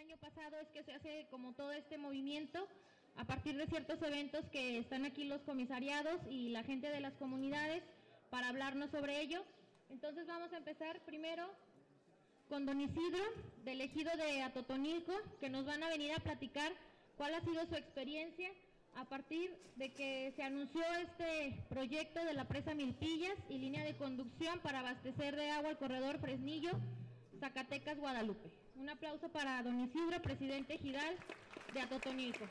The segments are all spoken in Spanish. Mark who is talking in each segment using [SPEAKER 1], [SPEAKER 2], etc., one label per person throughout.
[SPEAKER 1] año pasado es que se hace como todo este movimiento a partir de ciertos eventos que están aquí los comisariados y la gente de las comunidades para hablarnos sobre ello. Entonces vamos a empezar primero con don Isidro, del ejido de Atotonilco, que nos van a venir a platicar cuál ha sido su experiencia a partir de que se anunció este proyecto de la presa Milpillas y línea de conducción para abastecer de agua el corredor Fresnillo, Zacatecas, Guadalupe. Un aplauso para don Isidro, presidente ejidal de Atotonilco.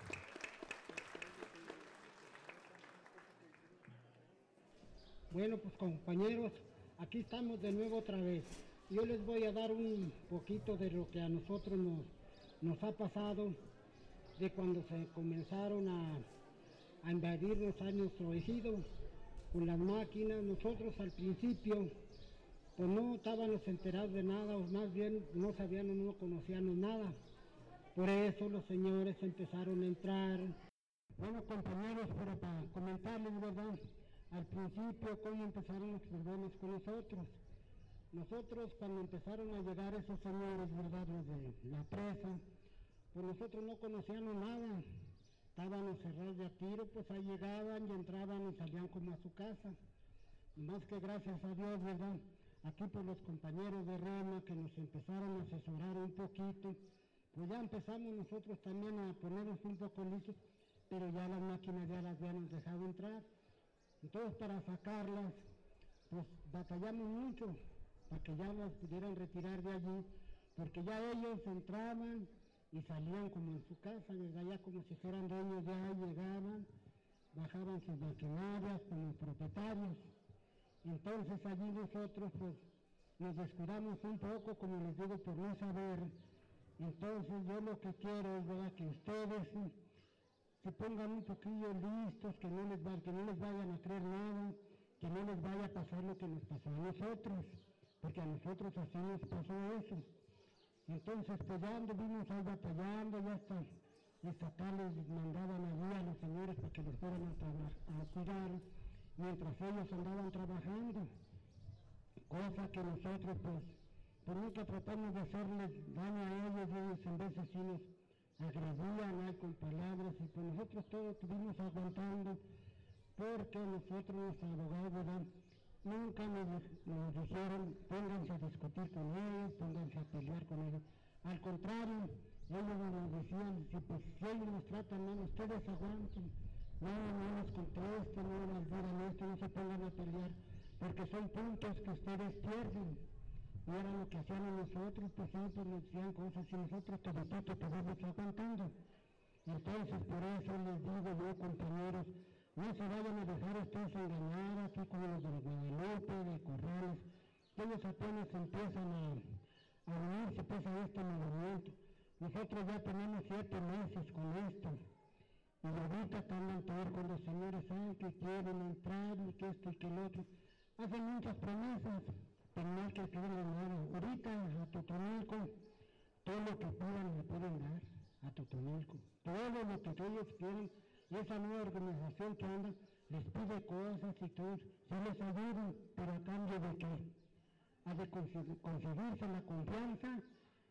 [SPEAKER 2] Bueno, pues compañeros, aquí estamos de nuevo otra vez. Yo les voy a dar un poquito de lo que a nosotros nos ha pasado de cuando se comenzaron a invadirnos a nuestro ejido con las máquinas. Nosotros al principio pues no estábamos enterados de nada, o más bien no sabíamos, no conocíamos nada. Por eso los señores empezaron a entrar. Bueno, compañeros, pero para comentarles, ¿verdad? Al principio, cómo empezaron los problemas con nosotros. Nosotros, cuando empezaron a llegar esos señores, ¿verdad?, los de la presa, pues nosotros no conocíamos nada. Estábamos cerrados de a tiro, pues ahí llegaban y entraban y salían como a su casa. Más que gracias a Dios, ¿verdad?, aquí por los compañeros de Rema que nos empezaron a asesorar un poquito, pues ya empezamos nosotros también a ponernos un poco listos, pero ya las máquinas ya las habíamos dejado entrar. Entonces para sacarlas, pues batallamos mucho para que ya las pudieran retirar de allí, porque ya ellos entraban y salían como en su casa, desde allá como si fueran dueños, ya llegaban, bajaban sus maquinarias como propietarios. Entonces allí nosotros pues nos descuidamos un poco, como les digo, por no saber. Entonces yo lo que quiero es, ¿verdad?, que ustedes se pongan un poquillo listos, que no les vayan a creer nada, que no les vaya a pasar lo que nos pasó a nosotros, porque a nosotros así nos pasó eso. Entonces pues ya anduvimos ahí batallando, ya hasta estatales mandaban allí a los señores para que los fueran a cuidar, mientras ellos andaban trabajando, cosa que nosotros pues nunca tratamos de hacerles daño a ellos, y ellos en veces sí nos agredían ahí con palabras, y pues nosotros todos estuvimos aguantando, porque nosotros, los abogados, ¿verdad?, nunca nos dijeron pónganse a discutir con ellos, pónganse a pelear con ellos. Al contrario, ellos nos decían, si ellos nos tratan mal, ustedes aguanten, no nos contesten, no nos digan esto, no se pongan a pelear, porque son puntos que ustedes pierden. Y era lo que hacían a nosotros, pues siempre nos decían cosas y nosotros todavía estábamos aguantando. Entonces por eso les digo yo, compañeros, no se vayan a dejar ustedes engañar aquí con los de Guadalupe, de Corrales, que ellos apenas empiezan a unirse pues a este movimiento. Nosotros ya tenemos 7 meses con esto, y ahorita están a ver con los señores que quieren entrar y que esto y que el otro. Hacen muchas promesas, pero no hay que creerle nada. Ahorita a Totonilco, todo lo que pidan le pueden dar a Totonilco. Todo lo que ellos quieren, y esa nueva organización que anda, les pide cosas y todo, se les ayudan, pero a cambio de qué? Ha de conseguirse la confianza,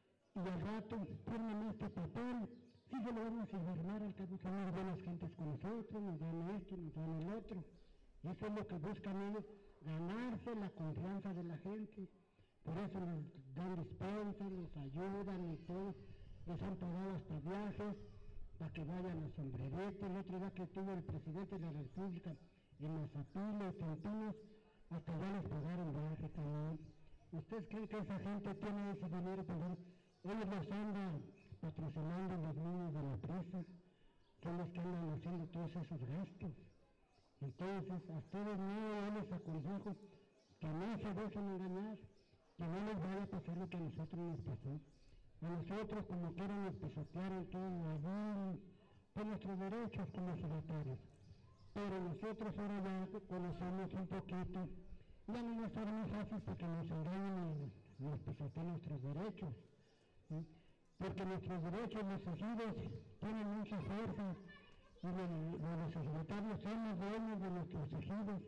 [SPEAKER 2] y al rato firman este papel. Sí, se lo vamos a firmar, al cabo son muy buenas gentes con nosotros, nos dan esto, nos dan el otro. Y eso es lo que buscan ellos, ganarse la confianza de la gente. Por eso nos dan despensas, nos ayudan y todo. Les han pagado hasta viajes para que vayan a Sombrerete. El otro día que tuvo el presidente de la República en Mazapiles, en Pinos, hasta ya les pagaron viaje también. ¿Ustedes creen que esa gente tiene ese dinero para dar? Ellos los andan patrocinando los niños de la presa, son los que andan haciendo todos esos gastos. Entonces, a ustedes no les aconsejo que no se dejen engañar, que no les vaya a pasar lo que a nosotros nos pasó. A nosotros, como quieran, nos pisotearon todo allí, por nuestros derechos como secretarios. Pero nosotros ahora ya conocemos un poquito, ya no nos será muy fácil porque nos engañan y nos pisotean nuestros derechos. ¿Sí? Porque nuestros derechos, los ejidos, tienen mucha fuerza, y los secretarios somos dueños de nuestros ejidos.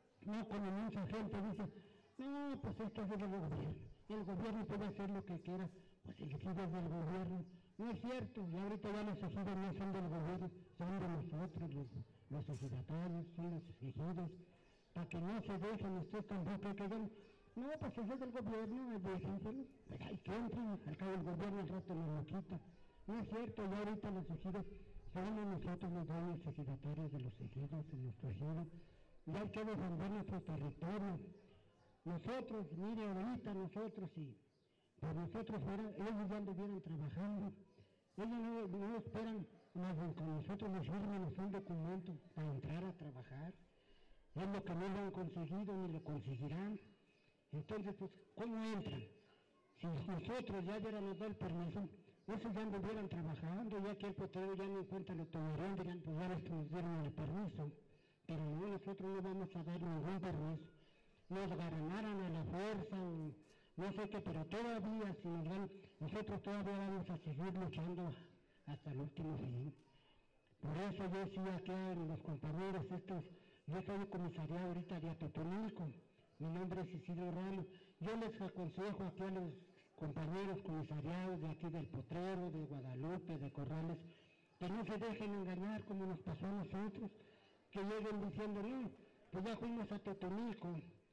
[SPEAKER 2] No como mucha gente dice, pues esto es del gobierno, el gobierno puede hacer lo que quiera, pues el ejido es del gobierno, No es cierto, y ahorita ya los ejidos no son del gobierno, son de nosotros, los ejidatarios, son los ejidos, para que no se dejen ustedes tampoco que den, no, pues eso es del gobierno, déjenselo, pues hay que entren, al cabo del gobierno el rato nos lo quita. No es cierto, ya ahorita los ejidos, somos nosotros los dueños ejidatarios de los ejidos, en nuestro ejido, y hay que defender nuestro territorio. Nosotros, mire, ahorita nosotros, si por nosotros fuera, ellos ya anduvieran trabajando, ellos no esperan más bien que nosotros les firmen un documento para entrar a trabajar, es lo que no lo han conseguido ni lo conseguirán. Entonces, pues, ¿cómo entran? Si nosotros ya hubiéramos dado el permiso, esos ya anduvieran trabajando, ya que el potrero ya no encuentra lo tomarían, dirán, pues ya les que nos dieron el permiso, pero no, nosotros no vamos a dar ningún permiso. Nos ganaran a la fuerza, o no sé qué, pero todavía, si nos dan, nosotros todavía vamos a seguir luchando hasta el último fin. Por eso yo sí aquí a los compañeros estos, yo soy comisariado ahorita de Atotonilco, mi nombre es Isidro Ramos, yo les aconsejo aquí a los compañeros comisariados de aquí del Potrero, de Guadalupe, de Corrales, que no se dejen engañar como nos pasó a nosotros, que lleguen diciendo, no, pues ya fuimos a Totonilco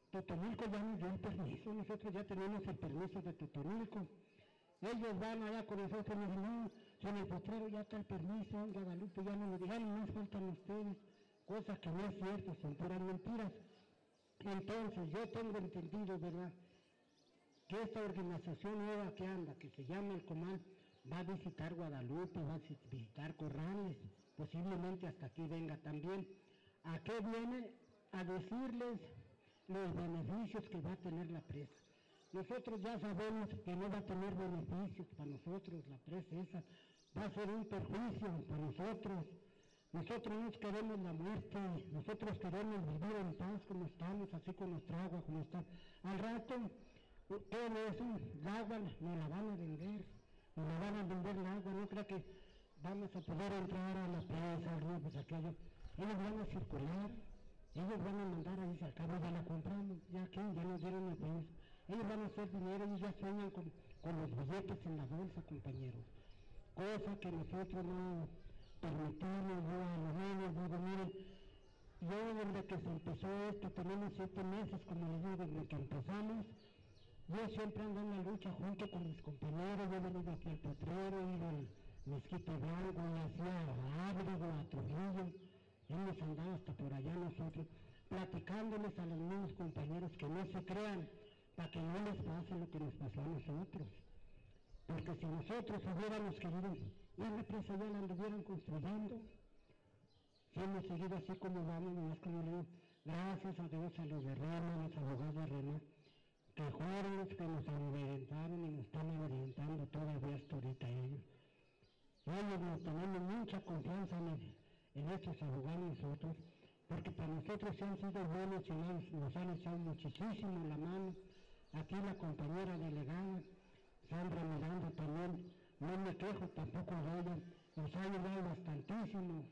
[SPEAKER 2] ya nos dio el permiso, nosotros ya tenemos el permiso de Totonilco, ellos van allá con nosotros y dicen, no, si en el Potrero ya está el permiso, en Guadalupe ya no nos digan, nos faltan ustedes, cosas que no es cierto, son puras mentiras. Entonces yo tengo entendido, ¿verdad?, que esta organización nueva que anda, que se llama el Comal, va a visitar Guadalupe, va a visitar Corrales, posiblemente hasta aquí venga también. ¿A qué viene? A decirles los beneficios que va a tener la presa. Nosotros ya sabemos que no va a tener beneficios para nosotros, la presa esa, va a ser un perjuicio para nosotros. Nosotros no queremos la muerte, nosotros queremos vivir en paz como estamos, así con nuestra agua, como está. Al rato, todo eso, el agua nos la van a vender, el agua, no creo que vamos a poder entrar a las presas, no, pues aquello. Ellos van a circular, ellos van a mandar ahí, al cabo ya la compramos, ya que ya nos dieron el permiso. Ellos van a hacer dinero, ellos ya sueñan con los billetes en la bolsa, compañeros. Cosa que nosotros no permitimos, yo a los niños, digo, miren, yo desde que se empezó esto, tenemos 7 meses, como les digo, desde que empezamos, yo siempre ando en la lucha junto con mis compañeros, yo he venido aquí al Potrero, he ido al Mezquite Blanco, y hacia Ábrigo, a Trujillo, hemos andado hasta por allá nosotros, platicándoles a los mismos compañeros que no se crean, para que no les pase lo que nos pasó a nosotros. Porque si nosotros hubiéramos querido, y la presa ya la anduvieran construyendo, si hemos seguido así como vamos, más como le digo, gracias a Dios, a los de Rema, los abogados de Rema, que fueron los que nos amedrentaron y nos están amedrentando todavía hasta ahorita ellos. Ellos nos tenemos mucha confianza en estos abogados nosotros, porque para nosotros se han sido buenos y nos han echado muchísimo la mano. Aquí la compañera delegada, Sandra Miranda, también, no me quejo tampoco de ella, nos ha ayudado bastantísimo,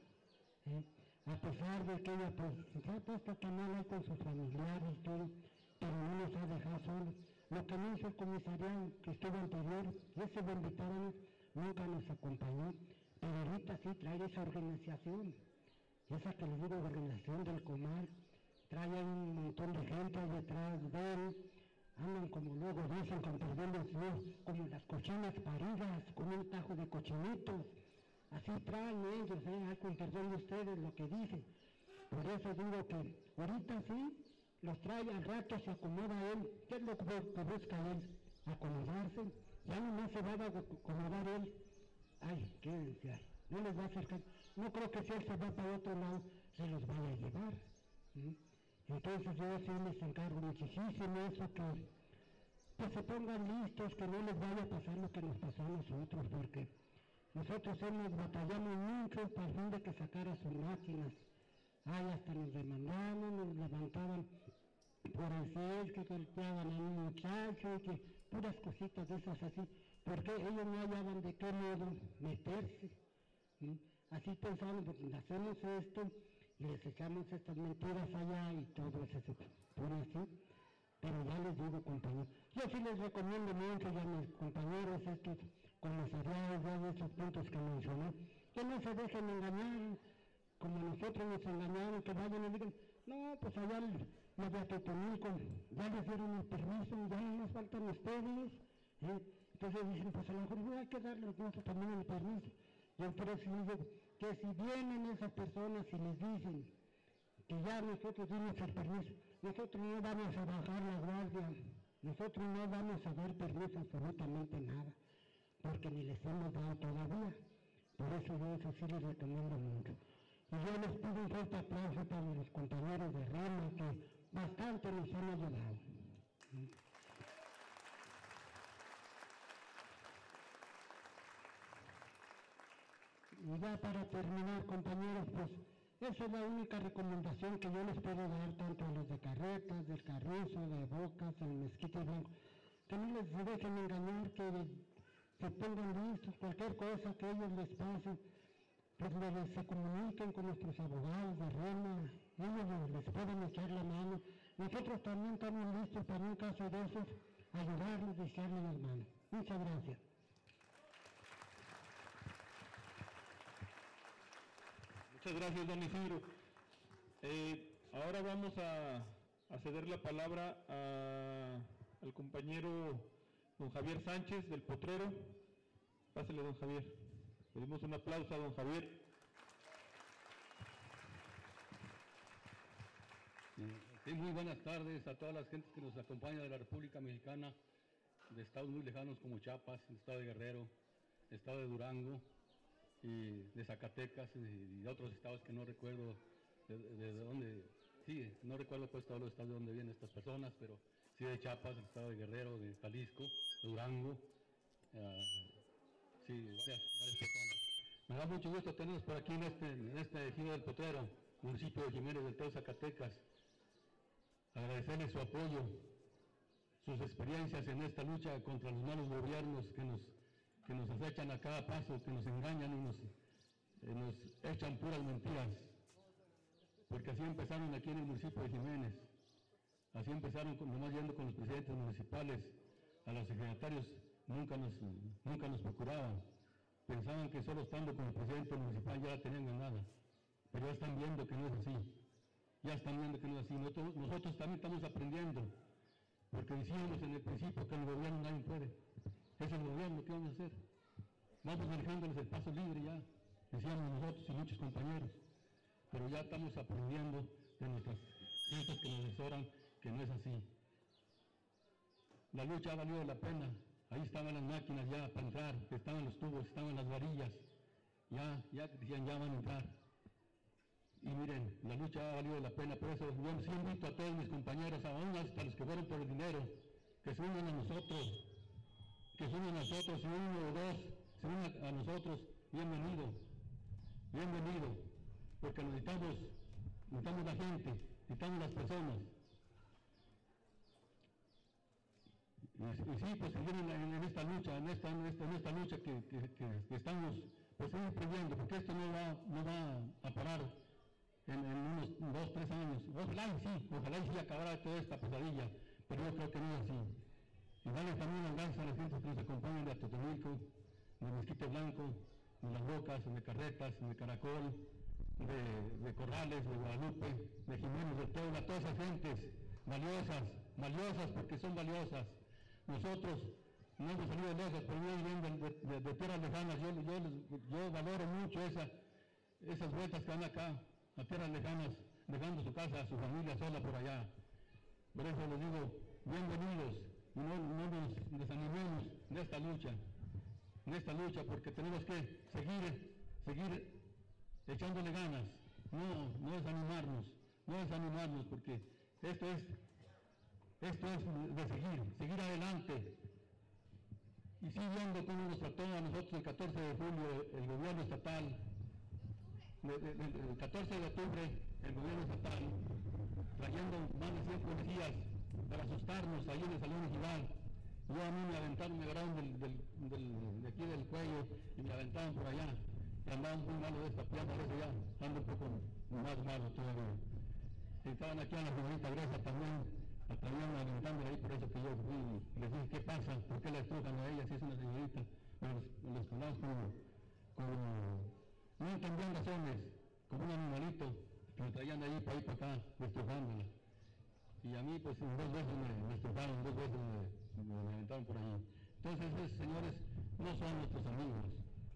[SPEAKER 2] a pesar de que ella pues se ha puesto también ahí con sus familiares y todo, pero no nos ha dejado solos. Lo que no hizo el comisariado que estuvo anterior, ese veterano nunca nos acompañó, pero ahorita sí trae esa organización, esa que les digo, organización del Comal, trae ahí un montón de gente detrás de él, andan como luego dicen, con perdón de Dios, como las cochinas paridas, con un tajo de cochinitos, así traen ellos, con perdón de ustedes lo que dicen. Por eso digo que ahorita sí, los trae, al rato se acomoda él. ¿Qué es lo que busca él? Acomodarse, ya no se va a acomodar él. Ay, quédense ahí, no les va a acercar. No creo que si él se va para otro lado, se los vaya a llevar. Entonces yo sí les encargo muchísimo eso, que se pongan listos, que no les vaya a pasar lo que nos pasó a nosotros, porque nosotros batallamos mucho para el fin de que sacara sus máquinas. Ay, hasta nos demandaban, nos levantaban por el CES, que golpeaban a un muchacho, que puras cositas de esas así, porque ellos no hallaban de qué modo meterse. Así pensaban, pues hacemos esto, y les echamos estas mentiras allá y todo eso se pone así. Pero ya les digo, compañeros, yo sí les recomiendo mucho ya a mis compañeros estos comisariados, ya de esos puntos que mencioné, que no se dejen engañar, como nosotros nos engañaron, que vayan y digan, no, pues allá los de Atotonilco ya les dieron el permiso, ya no nos faltan ustedes, entonces dicen, pues a lo mejor hay que darles nosotros también el permiso. Yo por eso digo que si vienen esas personas y les dicen que ya nosotros dimos el permiso, nosotros no vamos a bajar la guardia, nosotros no vamos a dar permiso absolutamente nada, porque ni les hemos dado todavía. Por eso yo eso sí les recomiendo mucho. Y yo les pido un fuerte aplauso para los compañeros de REMA que bastante nos han ayudado. Y ya para terminar, compañeros, pues esa es la única recomendación que yo les puedo dar tanto a los de Carretas, del Carrizo, de Bocas, del Mezquite Blanco, que no les dejen engañar, que se pongan listos, cualquier cosa que a ellos les pase, pues se comuniquen con nuestros abogados de REMA, ellos les pueden echar la mano. Nosotros también estamos listos para un caso de esos, ayudarles y echarles las manos. Muchas gracias.
[SPEAKER 3] Muchas gracias, don Isidro. Ahora vamos a ceder la palabra al compañero don Javier Sánchez del Potrero. Pásale, don Javier. Pedimos un aplauso a don Javier.
[SPEAKER 4] Sí, muy buenas tardes a todas las gentes que nos acompañan de la República Mexicana, de estados muy lejanos como Chiapas, el estado de Guerrero, el estado de Durango, y de Zacatecas y de otros estados que no recuerdo de dónde, sí, no recuerdo pues todos los estados de dónde vienen estas personas, pero sí de Chiapas, el estado de Guerrero, de Jalisco, de Durango, sí, varias personas. Me da mucho gusto tenerlos por aquí en este ejido del Potrero, municipio de Jiménez del Teo, Zacatecas. Agradecerles su apoyo, sus experiencias en esta lucha contra los malos gobiernos que nos acechan a cada paso, que nos engañan y nos echan puras mentiras, porque así empezaron aquí en el municipio de Jiménez, así empezaron nomás yendo con los presidentes municipales, a los secretarios nunca nos procuraban, pensaban que solo estando con el presidente municipal ya la tenían ganada, pero ya están viendo que no es así, nosotros también estamos aprendiendo, porque decíamos en el principio que el gobierno nadie puede. Es el gobierno, ¿qué vamos a hacer? Vamos manejándoles el paso libre ya, decíamos nosotros y muchos compañeros, pero ya estamos aprendiendo de nuestras gentes que nos asesoran que no es así. La lucha ha valido la pena, ahí estaban las máquinas ya para entrar, estaban los tubos, estaban las varillas, ya decían ya van a entrar. Y miren, la lucha ha valido la pena, por eso yo sí invito a todos mis compañeros, aún hasta los que fueron por el dinero, que se unan a nosotros, si uno o dos se unen a nosotros, bienvenido, porque necesitamos la gente, necesitamos las personas. Y sí, pues seguir en esta lucha, que estamos pues emprendiendo, porque esto no va a parar en unos 2, 3 años. Ojalá y sí acabara toda esta pesadilla, pero yo creo que no es así. Y darle también las gracias a las gentes que nos acompañan de Atotonilco, de Mezquite Blanco, de Las Bocas, de Carretas, de Caracol, de Corrales, de Guadalupe, de Jiménez del Teo, a todas esas gentes valiosas porque son valiosas. Nosotros no hemos salido lejos, pero vienen de tierras lejanas. Yo valoro mucho esas vueltas que dan acá, a tierras lejanas, dejando su casa, su familia sola por allá. Por eso les digo, bienvenidos. Y no nos desanimemos de esta lucha, porque tenemos que seguir echándole ganas, no desanimarnos, porque esto es de seguir adelante. Y sí, viendo cómo nos trató a nosotros el 14 de julio el gobierno estatal, el 14 de octubre el gobierno estatal, trayendo más de 100 policías para asustarnos ahí en el Salón Ejidal. Yo a mí me agarraron de aquí del cuello y me aventaban por allá. Y andaban muy malo de esta pierna, eso ya ando un poco más malo todavía. Y estaban aquí a la señorita Grecia también aventando ahí, por eso que yo fui y les dije, ¿qué pasa? ¿Por qué la estrujan a ella si es una señorita? los condados no entendían razones, como un animalito, que lo traían de ahí para acá, destrozándola. Y a mí, pues, 2 veces me destrozaron, 2 veces me aventaron por allí. Entonces, esos señores no son nuestros amigos,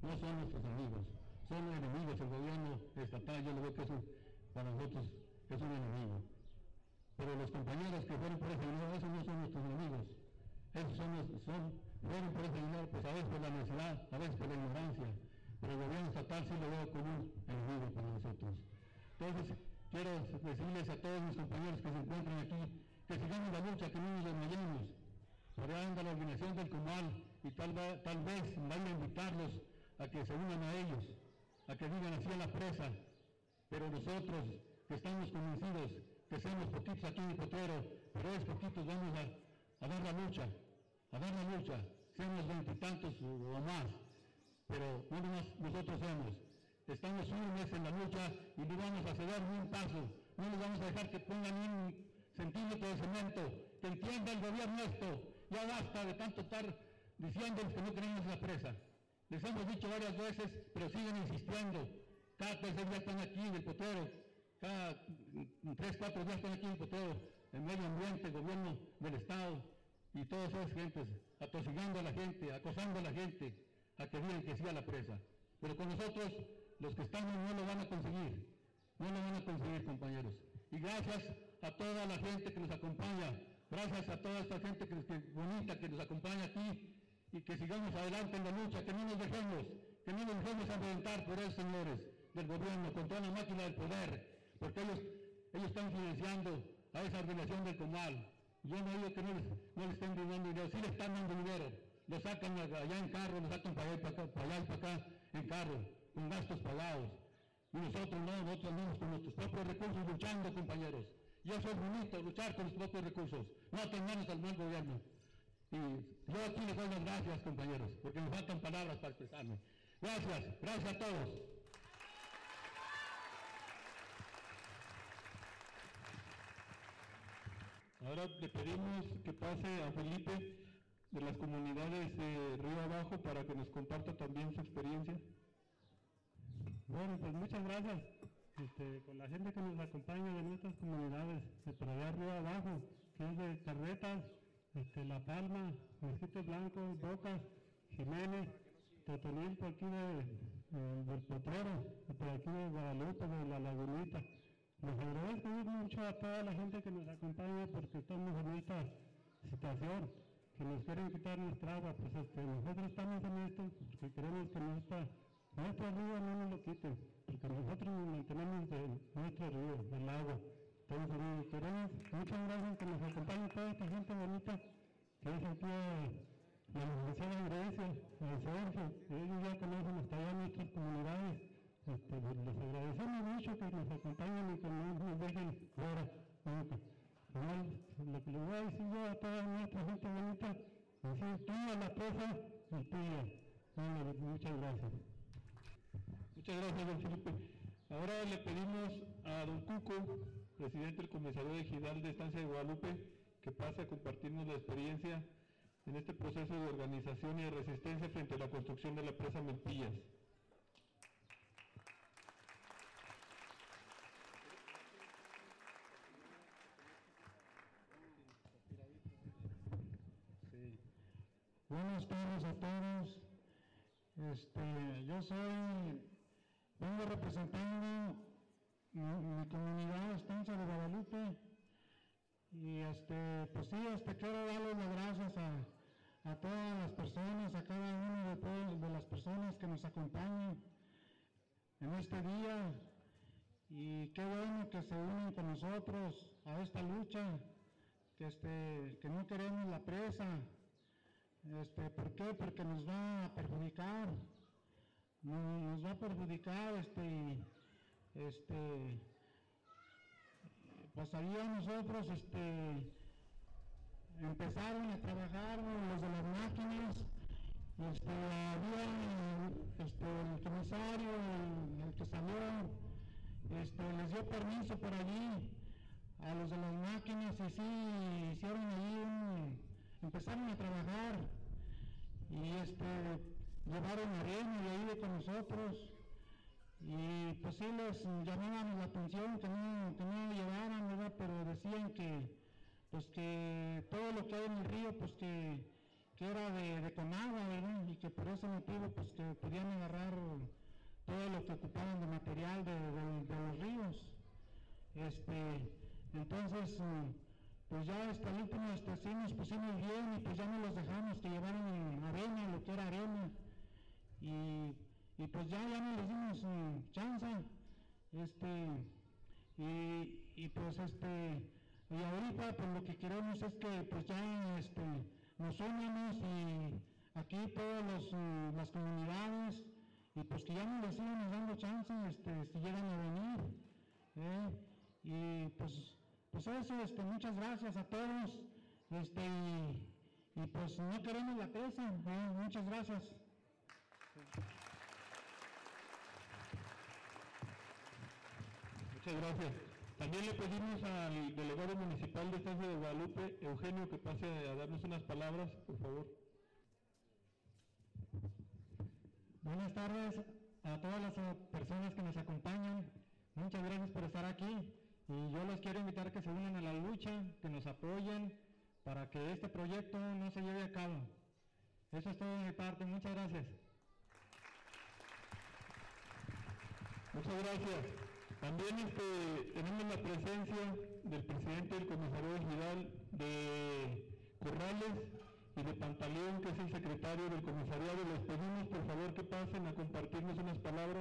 [SPEAKER 4] son enemigos. El gobierno estatal, yo lo veo que para nosotros es un enemigo. Pero los compañeros que fueron por ese dinero, esos no son nuestros enemigos. Esos fueron por ese dinero, pues a veces por la necesidad, a veces por la ignorancia. Pero el gobierno estatal sí lo veo como un enemigo para nosotros. Entonces, quiero decirles a todos mis compañeros que se encuentran aquí, que sigamos la lucha, que no nos desmayemos. Por ahí anda la organización del Comal y tal vez vaya a invitarlos a que se unan a ellos, a que digan así a la presa. Pero nosotros, que estamos convencidos que seamos poquitos aquí en el Potrero, pero es poquitos, vamos a dar la lucha, seamos 20 y tantos o más, pero no nomás nosotros estamos firmes en la lucha y no vamos a ceder ni un paso, no les vamos a dejar que pongan ni un centímetro de cemento, que entienda el gobierno esto, ya basta de tanto estar diciéndoles que no queremos la presa. Les hemos dicho varias veces, pero siguen insistiendo. Cada tercer día están aquí en el Potrero, cada 3, 4 días están aquí en el Potrero, el medio ambiente, el gobierno del Estado y todas esas gentes, atosigando a la gente, acosando a la gente, a que digan que sí a la presa. Pero con nosotros, los que estamos, no lo van a conseguir, compañeros. Y gracias a toda la gente que nos acompaña, gracias a toda esta gente bonita que nos acompaña aquí, y que sigamos adelante en la lucha, que no nos dejemos amedrentar por esos señores del gobierno, con toda la máquina del poder, porque ellos están financiando a esa organización del Comal. Yo no digo que no les estén dando dinero, sí le están dando dinero, lo sacan allá en carro, lo sacan para allá y para acá en carro, con gastos pagados. Y nosotros andamos con nuestros propios recursos luchando, compañeros. Y eso es bonito, luchar con los propios recursos, no atendernos al mal gobierno. Y yo aquí les doy las gracias, compañeros, porque me faltan palabras para expresarme. Gracias a todos.
[SPEAKER 3] Ahora le pedimos que pase a Felipe de las comunidades de Río Abajo para que nos comparta también su experiencia.
[SPEAKER 5] Bueno, pues muchas gracias con la gente que nos acompaña de nuestras comunidades de por allá Río Abajo, que es de Carretas, La Palma, Mezquitos Blancos, Bocas, Jiménez, Totonil, por aquí del Potrero, por aquí de Guadalupe, de La Lagunita. Les agradezco mucho a toda la gente que nos acompaña porque estamos en esta situación, que nos quieren quitar nuestra agua. Pues nosotros estamos en esto porque queremos que nuestro río no nos lo quiten, porque nosotros nos mantenemos de nuestro río, del agua. Entonces queremos, muchas gracias que nos acompañe toda esta gente bonita, que es aquí la licenciada Grecia, el Sergio, ellos ya conocen hasta allá nuestras comunidades. Les agradecemos mucho que nos acompañen y que no nos dejen fuera nunca. Lo que les voy a decir yo a toda nuestra gente bonita, decir tuya la presa y tuya. Muchas gracias.
[SPEAKER 3] Muchas gracias, don Felipe. Ahora le pedimos a don Cuco, presidente del Comisario de Ejidal de Estancia de Guadalupe, que pase a compartirnos la experiencia en este proceso de organización y de resistencia frente a la construcción de la presa Milpillas.
[SPEAKER 5] Buenas tardes a todos. Vengo representando mi comunidad Estancia de Guadalupe y pues sí, quiero darles las gracias a todas las personas, a cada una de las personas que nos acompañan en este día, y qué bueno que se unen con nosotros a esta lucha, que no queremos la presa. ¿Por qué? Porque nos va a perjudicar, pues ahí nosotros, empezaron a trabajar los de las máquinas, había el comisario, el que salió, les dio permiso por allí a los de las máquinas, y sí, hicieron ahí empezaron a trabajar, y
[SPEAKER 6] llevaron arena de ahí con nosotros, y pues sí les llamaban la atención que no llevaran, ¿verdad? Pero decían que pues que todo lo que hay en el río pues que era con agua, ¿verdad? Y que por ese motivo pues que podían agarrar todo lo que ocupaban de material de los ríos. Entonces pues ya al último sí nos pusimos bien, y pues ya no los dejamos que llevaran arena, lo que era arena, y pues ya no les dimos chance, y ahorita pues lo que queremos es que pues ya nos unamos, y aquí todas las comunidades, y pues que ya no les sigamos dando chance si llegan a venir, y pues eso, muchas gracias a todos, y pues no queremos la presa, muchas gracias.
[SPEAKER 3] Muchas gracias. También le pedimos al delegado municipal de Estancia de Guadalupe, Eugenio, que pase a darnos unas palabras, por favor.
[SPEAKER 6] Buenas tardes a todas las personas que nos acompañan. Muchas gracias por estar aquí, y yo los quiero invitar a que se unan a la lucha, que nos apoyen para que este proyecto no se lleve a cabo. Eso es todo de mi parte. Muchas gracias.
[SPEAKER 3] Muchas gracias. También tenemos la presencia del presidente del comisariado ejidal de Corrales y de Pantaleón, que es el secretario del comisariado. Les pedimos por favor que pasen a compartirnos unas palabras.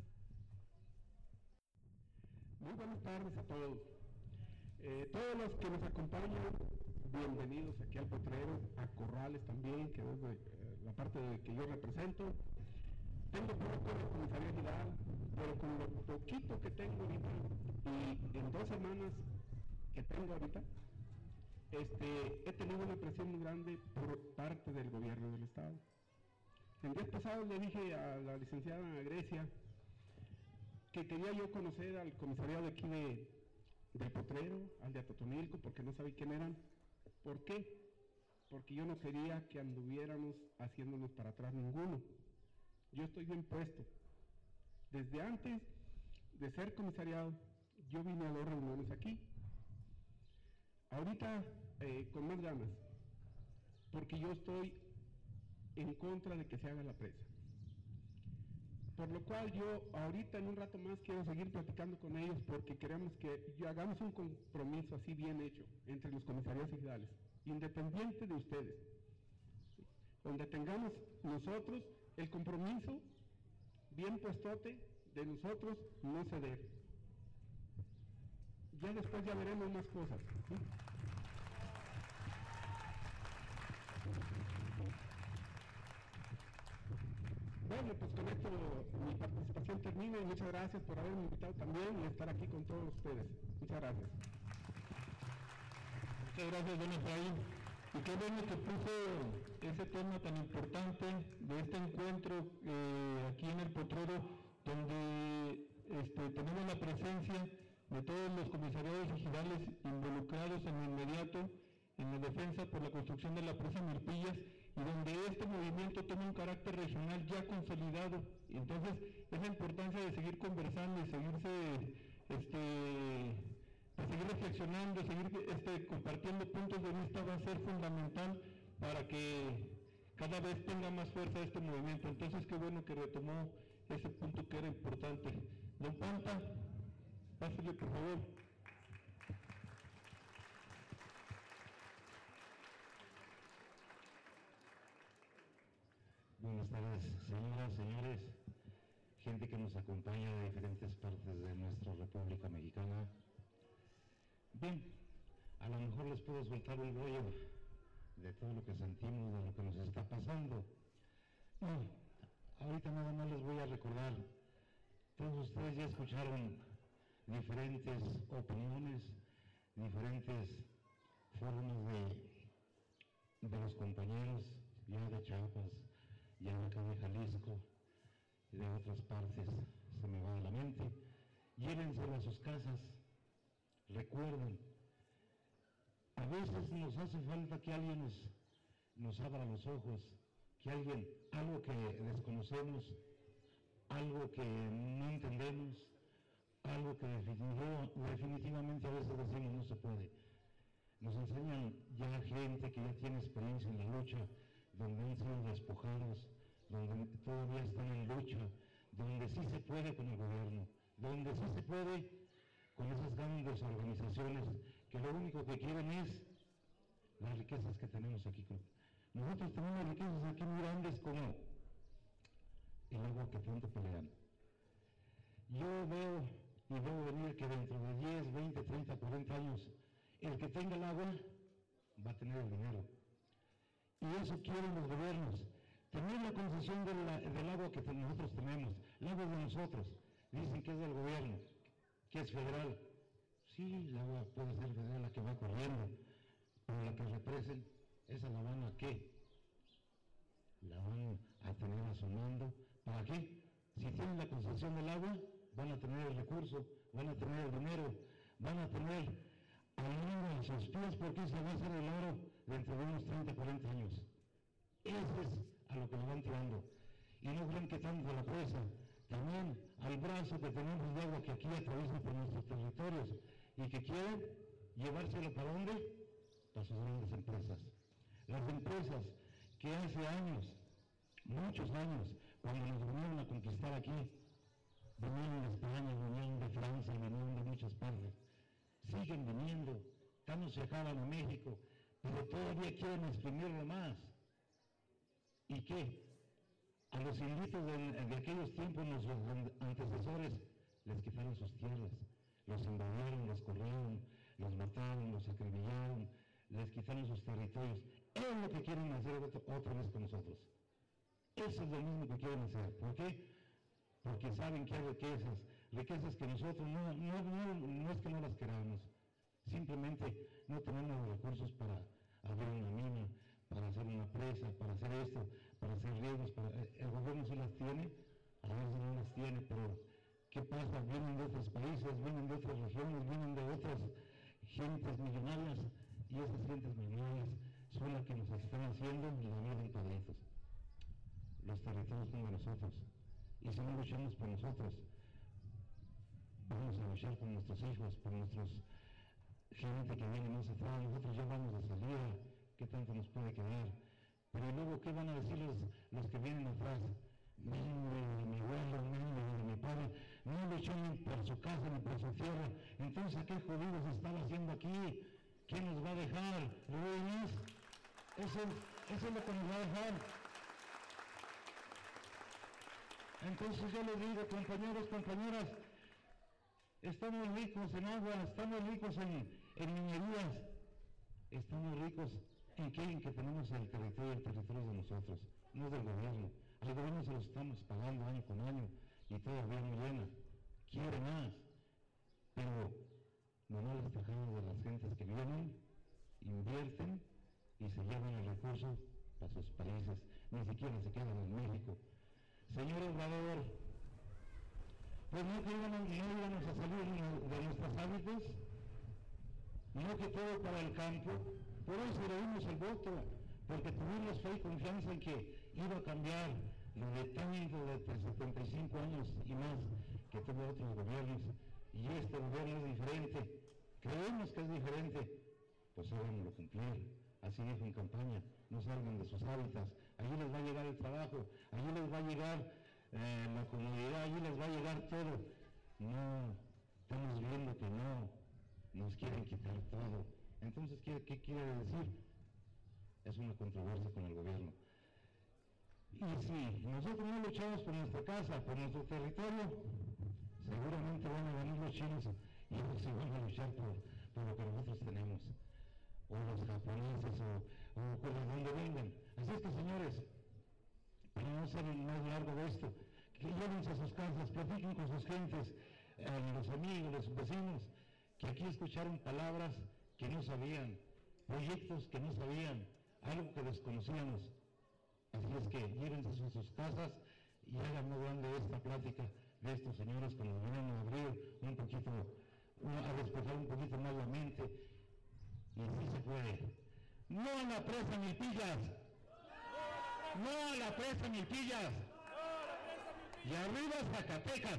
[SPEAKER 7] Muy buenas tardes a todos. Todos los que nos acompañan, bienvenidos aquí al Potrero, a Corrales también, que es la parte que yo represento. Tengo poco de comisaría ejidal, pero con lo poquito que tengo ahorita, y en 2 semanas que tengo ahorita, he tenido una presión muy grande por parte del gobierno del estado. El día pasado le dije a la licenciada Grecia que quería yo conocer al comisariado de aquí del Potrero, al de Atotonilco, porque no sabía quién eran. ¿Por qué? Porque yo no quería que anduviéramos haciéndonos para atrás ninguno. Yo estoy bien puesto. Desde antes de ser comisariado, yo vine a 2 reuniones aquí. Ahorita con más ganas, porque yo estoy en contra de que se haga la presa. Por lo cual yo ahorita en un rato más quiero seguir platicando con ellos, porque queremos que hagamos un compromiso así bien hecho entre los comisariados ejidales, independiente de ustedes, donde tengamos nosotros el compromiso bien puestote de nosotros no ceder. Ya después ya veremos más cosas, ¿sí? Bueno, pues con esto mi participación termina, y muchas gracias por haberme invitado también y estar aquí con todos ustedes. Muchas gracias.
[SPEAKER 3] Muchas gracias, don Efraín. Y qué bueno que puso ese tema tan importante de este encuentro aquí en el Potrero, donde tenemos la presencia de todos los comisariados ejidales involucrados en lo inmediato en la defensa por la construcción de la presa Milpillas, y donde este movimiento toma un carácter regional ya consolidado. Entonces, esa importancia de seguir conversando y seguir reflexionando, seguir compartiendo puntos de vista va a ser fundamental para que cada vez tenga más fuerza este movimiento. Entonces, qué bueno que retomó ese punto que era importante. Don Panta, pásale por favor.
[SPEAKER 8] Buenas tardes, señoras, señores, gente que nos acompaña de diferentes partes de nuestra República Mexicana. Bien, a lo mejor les puedo soltar un rollo de todo lo que sentimos, de lo que nos está pasando. No, ahorita nada más les voy a recordar, todos ustedes ya escucharon diferentes opiniones, diferentes formas de los compañeros, ya de Chiapas, ya acá de Jalisco y de otras partes, se me va a la mente. Llévenselo a sus casas, recuerden, a veces nos hace falta que alguien nos abra los ojos, que alguien, algo que desconocemos, algo que no entendemos, algo que definitivamente a veces decimos no se puede. Nos enseñan ya gente que ya tiene experiencia en la lucha, donde han sido despojados, donde todavía están en lucha, donde sí se puede con el gobierno, donde sí se puede con esas grandes organizaciones que lo único que quieren es las riquezas que tenemos aquí. Nosotros tenemos riquezas aquí muy grandes como el agua que tanto pelean. Yo veo y veo venir que dentro de 10, 20, 30, 40 años, el que tenga el agua va a tener el dinero. Y eso quieren los gobiernos. Tener la concesión del agua que nosotros tenemos, el agua de nosotros. Dicen que es del gobierno, que es federal. Sí, el agua puede ser federal, la que va corriendo, pero la que represen, esa la van a ¿qué? La van a tener asomando. ¿Para qué? Si tienen la concesión del agua, van a tener el recurso, van a tener el dinero, van a tener al mundo en sus pies, porque se va a hacer el oro dentro de unos 30, 40 años. Eso es a lo que le van tirando. Y no crean que tanto la presa, también al brazo que tenemos de agua que aquí atraviesa por nuestros territorios y que quieren llevárselo para ¿dónde? Para sus grandes empresas. Las empresas que hace años, muchos años, cuando nos vinieron a conquistar aquí, vinieron de España, vinieron de Francia, vinieron de muchas partes, siguen viniendo, tanto se acaban a México, pero todavía quieren exprimirlo más. ¿Y qué? A los inditos de aquellos tiempos, nuestros antecesores, les quitaron sus tierras, los invadieron, los corrieron, los mataron, los acribillaron, les quitaron sus territorios. Es lo que quieren hacer otra vez con nosotros. Eso es lo mismo que quieren hacer. ¿Por qué? Porque saben que hay riquezas que nosotros no es que no las queramos, simplemente no tenemos los recursos para abrir una mina, para hacer una presa, para hacer esto, para hacer riegos. El gobierno sí las tiene, a veces no las tiene, pero ¿qué pasa? Vienen de otros países, vienen de otras regiones, vienen de otras gentes millonarias, y esas gentes millonarias son las que nos están haciendo la vida en cuadritos. Los territorios son de nosotros, y si no luchamos por nosotros, vamos a luchar por nuestros hijos, por nuestros gente que viene más atrás. Nosotros ya vamos de salida, ¿qué tanto nos puede quedar? Pero luego, ¿qué van a decir los que vienen atrás? Mi abuelo, mi padre, no luchó ni por su casa ni por su tierra, entonces ¿qué jodidos están haciendo aquí? ¿Quién nos va a dejar? ¿Ruinis? Eso es lo que nos va a dejar. Entonces yo les digo, compañeros, compañeras, estamos ricos en agua, estamos ricos en minerías, estamos ricos en qué, en que tenemos el territorio de nosotros, no es del gobierno. Al gobierno se lo estamos pagando año con año y todavía no llena, quiere más, pero nomás les dejamos de las gentes que vienen, invierten y se llevan el recurso a sus países, ni siquiera se quedan en México. Señor Obrador, pues no íbamos a salir de nuestros hábitos, no que todo para el campo, por eso le dimos el voto, porque tuvimos fe y confianza en que iba a cambiar lo de tanto de 75 años y más que tuvo otros gobiernos, y este gobierno es diferente, creemos que es diferente, pues háganlo cumplir, así dijo en campaña, no salgan de sus hábitats, allí les va a llegar el trabajo, allí les va a llegar la comodidad, allí les va a llegar todo. No, estamos viendo que no, nos quieren quitar todo. Entonces, ¿qué quiere decir? Es una controversia con el gobierno. Y si nosotros no luchamos por nuestra casa, por nuestro territorio, seguramente van a venir los chinos y ellos se van a luchar por lo que nosotros tenemos, o los japoneses, o por donde vengan. Así es que, señores, para no ser más largo de esto, que llévense a sus casas, platiquen con sus gentes, los amigos, los vecinos, que aquí escucharon palabras que no sabían, proyectos que no sabían, algo que desconocíamos. Así es que llévense a sus casas y hagan muy grande esta plática de estos señores que nos vienen a abrir un poquito, a despejar un poquito más la mente, y sí se puede. ¡No a la presa ni pillas! No a la presa Milpillas. Y arriba Zacatecas.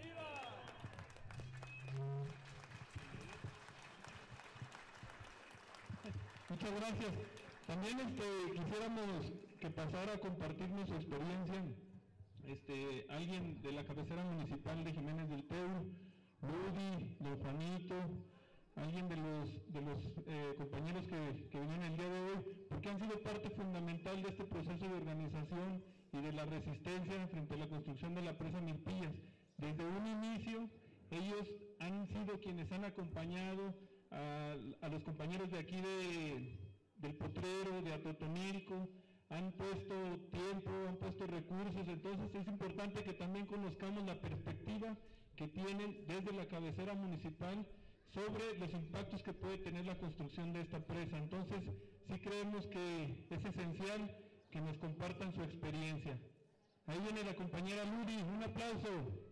[SPEAKER 3] Muchas gracias. También quisiéramos que pasara a compartirnos su experiencia alguien de la cabecera municipal de Jiménez del Toro, Rudy, don Juanito, alguien de los compañeros que vinieron el día de hoy, porque han sido parte fundamental de este proceso de organización y de la resistencia frente a la construcción de la presa Milpillas. Desde un inicio, ellos han sido quienes han acompañado a los compañeros de aquí del Potrero, de Atotonilco, han puesto tiempo, han puesto recursos. Entonces es importante que también conozcamos la perspectiva que tienen desde la cabecera municipal sobre los impactos que puede tener la construcción de esta presa. Entonces sí creemos que es esencial que nos compartan su experiencia. Ahí viene la compañera Luri, un aplauso.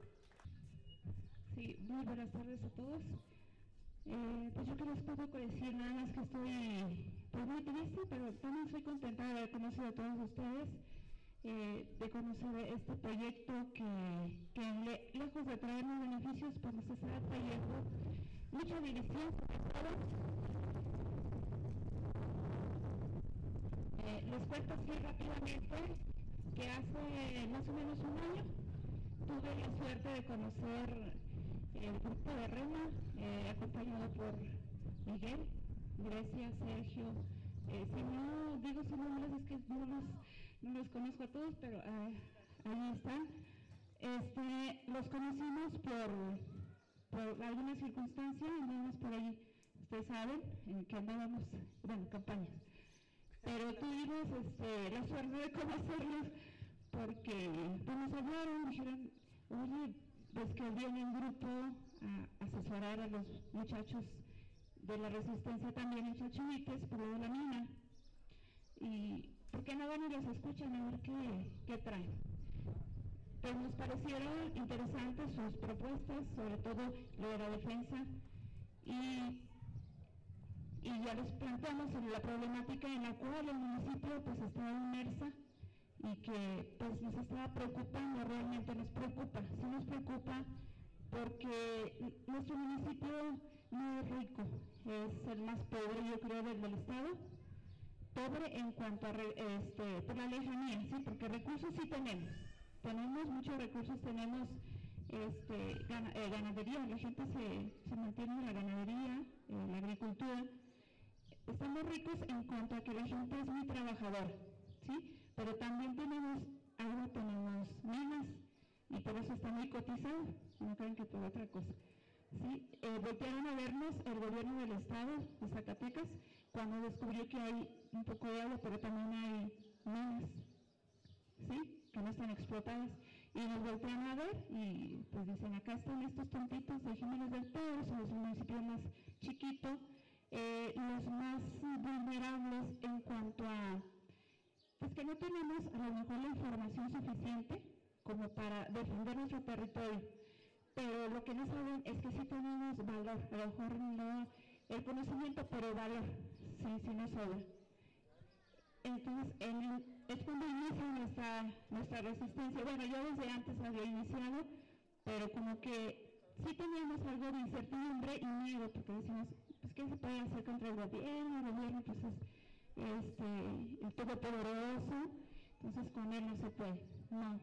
[SPEAKER 9] Sí, muy buenas tardes a todos. Pues yo que les puedo decir, nada más que estoy pues muy triste, pero también estoy contenta de haber conocido a todos ustedes, de conocer este proyecto que lejos de traernos beneficios, pues nos está trayendo mucha división sobre todo. Les cuento así rápidamente que hace más o menos un año tuve la suerte de conocer el grupo de REMA, acompañado por Miguel, Grecia, Sergio. Si no digo sus nombres es que no los conozco a todos, pero ahí están. Los conocimos por alguna circunstancia, andamos por ahí, ustedes saben, en que andábamos, campañas. Pero tuvimos la suerte de conocerlos porque pues, nos hablaron, dijeron, oye, pues que viene un grupo a asesorar a los muchachos de la resistencia también en Chachuites, por lo de la mina. Y ¿por qué no van y los escuchan a ver qué traen? Pues nos parecieron interesantes sus propuestas, sobre todo lo de la defensa, y ya les planteamos la problemática en la cual el municipio pues estaba inmersa y que pues nos estaba preocupando, realmente nos preocupa, sí nos preocupa porque nuestro municipio no es rico, es el más pobre yo creo del estado, pobre en cuanto a por la lejanía, sí, porque recursos sí tenemos muchos recursos, tenemos ganadería, la gente se mantiene en la ganadería, la agricultura. Estamos ricos en cuanto a que la gente es muy trabajadora, ¿sí? Pero también tenemos minas y por eso está muy cotizado, no creen que por otra cosa. ¿Sí? Voltearon a vernos el gobierno del estado de Zacatecas cuando descubrió que hay un poco de agua, pero también hay minas, ¿sí? Que no están explotadas. Y nos voltean a ver y pues dicen, acá están estos tontitos de Jiménez del Toro, somos un municipio más chiquito, los más vulnerables en cuanto a, pues que no tenemos a lo mejor la información suficiente como para defender nuestro territorio, pero lo que no saben es que sí tenemos valor, a lo mejor no el conocimiento, pero valor, sí nos sobra. Entonces, es cuando inicia nuestra resistencia. Bueno, yo desde antes había iniciado, pero como que sí teníamos algo de incertidumbre y miedo, porque decimos, pues, ¿qué se puede hacer contra el gobierno? El gobierno, pues, es el todopoderoso, entonces con él no se puede. No,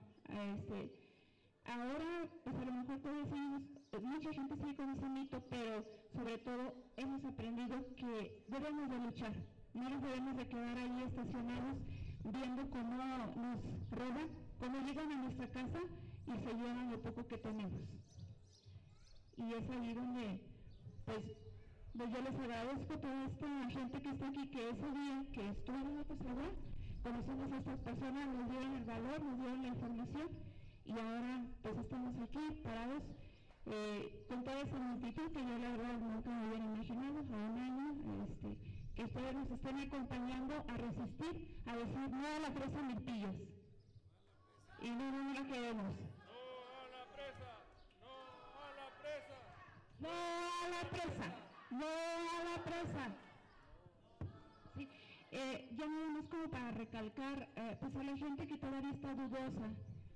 [SPEAKER 9] ahora, pues a lo mejor todavía seguimos, mucha gente sigue con ese mito, pero sobre todo hemos aprendido que debemos de luchar, no nos debemos de quedar ahí estacionados viendo cómo nos roban, cómo llegan a nuestra casa y se llevan lo poco que tenemos. Y es ahí donde, pues yo les agradezco a toda esta gente que está aquí, que ese día que estuvieron a pasar, conocemos a estas personas, nos dieron el valor, nos dieron la información y ahora pues estamos aquí parados con toda esa multitud que yo la verdad nunca me hubiera imaginado a un año, que ustedes nos estén acompañando a resistir, a decir no a la presa Milpillas. Y no la queremos. No a la presa. Sí. ya nada más como para recalcar, pues a la gente que todavía está dudosa,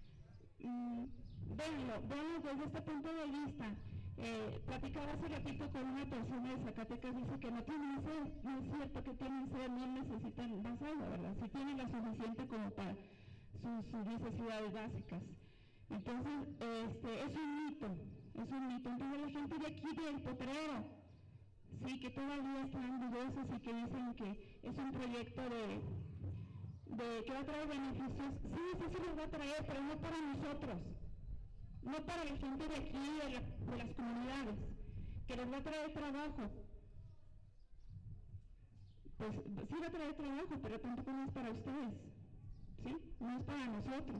[SPEAKER 9] véanlo desde este punto de vista. Platicaba hace ratito con una persona de Zacatecas, dice que no tienen sed, no es cierto que tienen sed, no necesitan más agua, ¿verdad? Si tienen la suficiente como para sus necesidades básicas. Entonces, es un mito. Entonces la gente de aquí del Potrero, sí, que todavía están dudosos y que dicen que es un proyecto que va a traer beneficios, sí los va a traer, pero no para nosotros, no para la gente de aquí, de las comunidades, que les va a traer trabajo. Pues sí va a traer trabajo, pero tampoco no es para ustedes, ¿sí? No es para nosotros.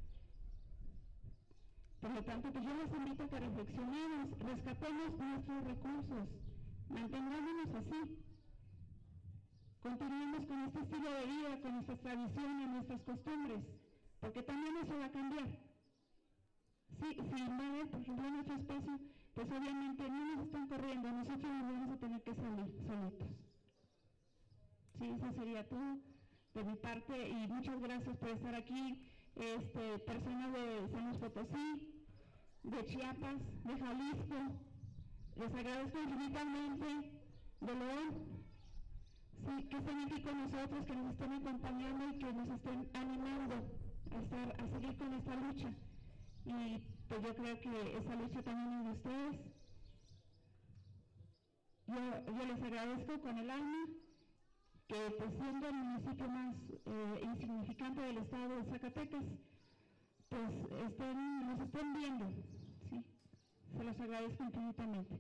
[SPEAKER 9] Por lo tanto, pues yo les invito a que reflexionemos, rescatemos nuestros recursos, mantengámonos así, continuemos con este estilo de vida, con nuestras tradiciones, nuestras costumbres, porque también eso va a cambiar. Sí, si va a haber, por ejemplo, en nuestro espacio, pues obviamente no nos están corriendo, nosotros nos vamos a tener que salir solitos. Sí, eso sería todo de mi parte y muchas gracias por estar aquí, personas de San Luis Potosí, de Chiapas, de Jalisco, les agradezco infinitamente, de León, sí, que estén aquí con nosotros, que nos estén acompañando y que nos estén animando a seguir con esta lucha. Y pues yo creo que esa lucha también es de ustedes. Yo les agradezco con el alma que pues siendo el municipio más insignificante del estado de Zacatecas, pues nos estén viendo, ¿sí? Se los agradezco infinitamente.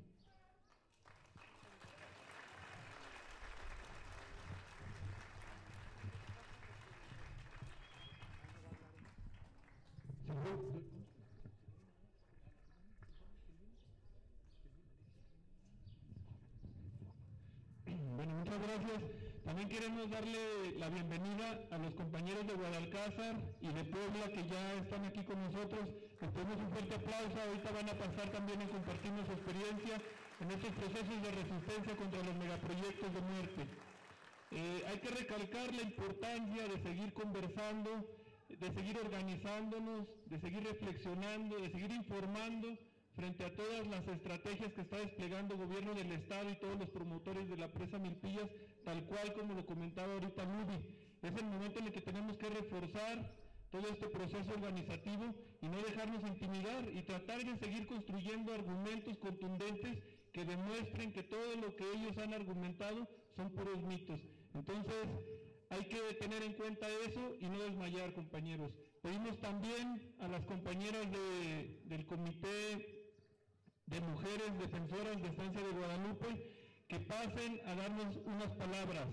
[SPEAKER 3] Bueno, muchas gracias. También queremos darle la bienvenida a los compañeros de Guadalcázar y de Puebla que ya están aquí con nosotros. Les pedimos un fuerte aplauso. Ahorita van a pasar también a compartirnos su experiencia en estos procesos de resistencia contra los megaproyectos de muerte. Hay que recalcar la importancia de seguir conversando, de seguir organizándonos, de seguir reflexionando, de seguir informando frente a todas las estrategias que está desplegando el gobierno del estado y todos los promotores de la presa Milpillas, tal cual como lo comentaba ahorita Ludi. Es el momento en el que tenemos que reforzar todo este proceso organizativo y no dejarnos intimidar y tratar de seguir construyendo argumentos contundentes que demuestren que todo lo que ellos han argumentado son puros mitos. Entonces, hay que tener en cuenta eso y no desmayar, compañeros. Pedimos también a las compañeras del Comité de Mujeres Defensoras de Estancia de Guadalupe que pasen a darnos unas palabras.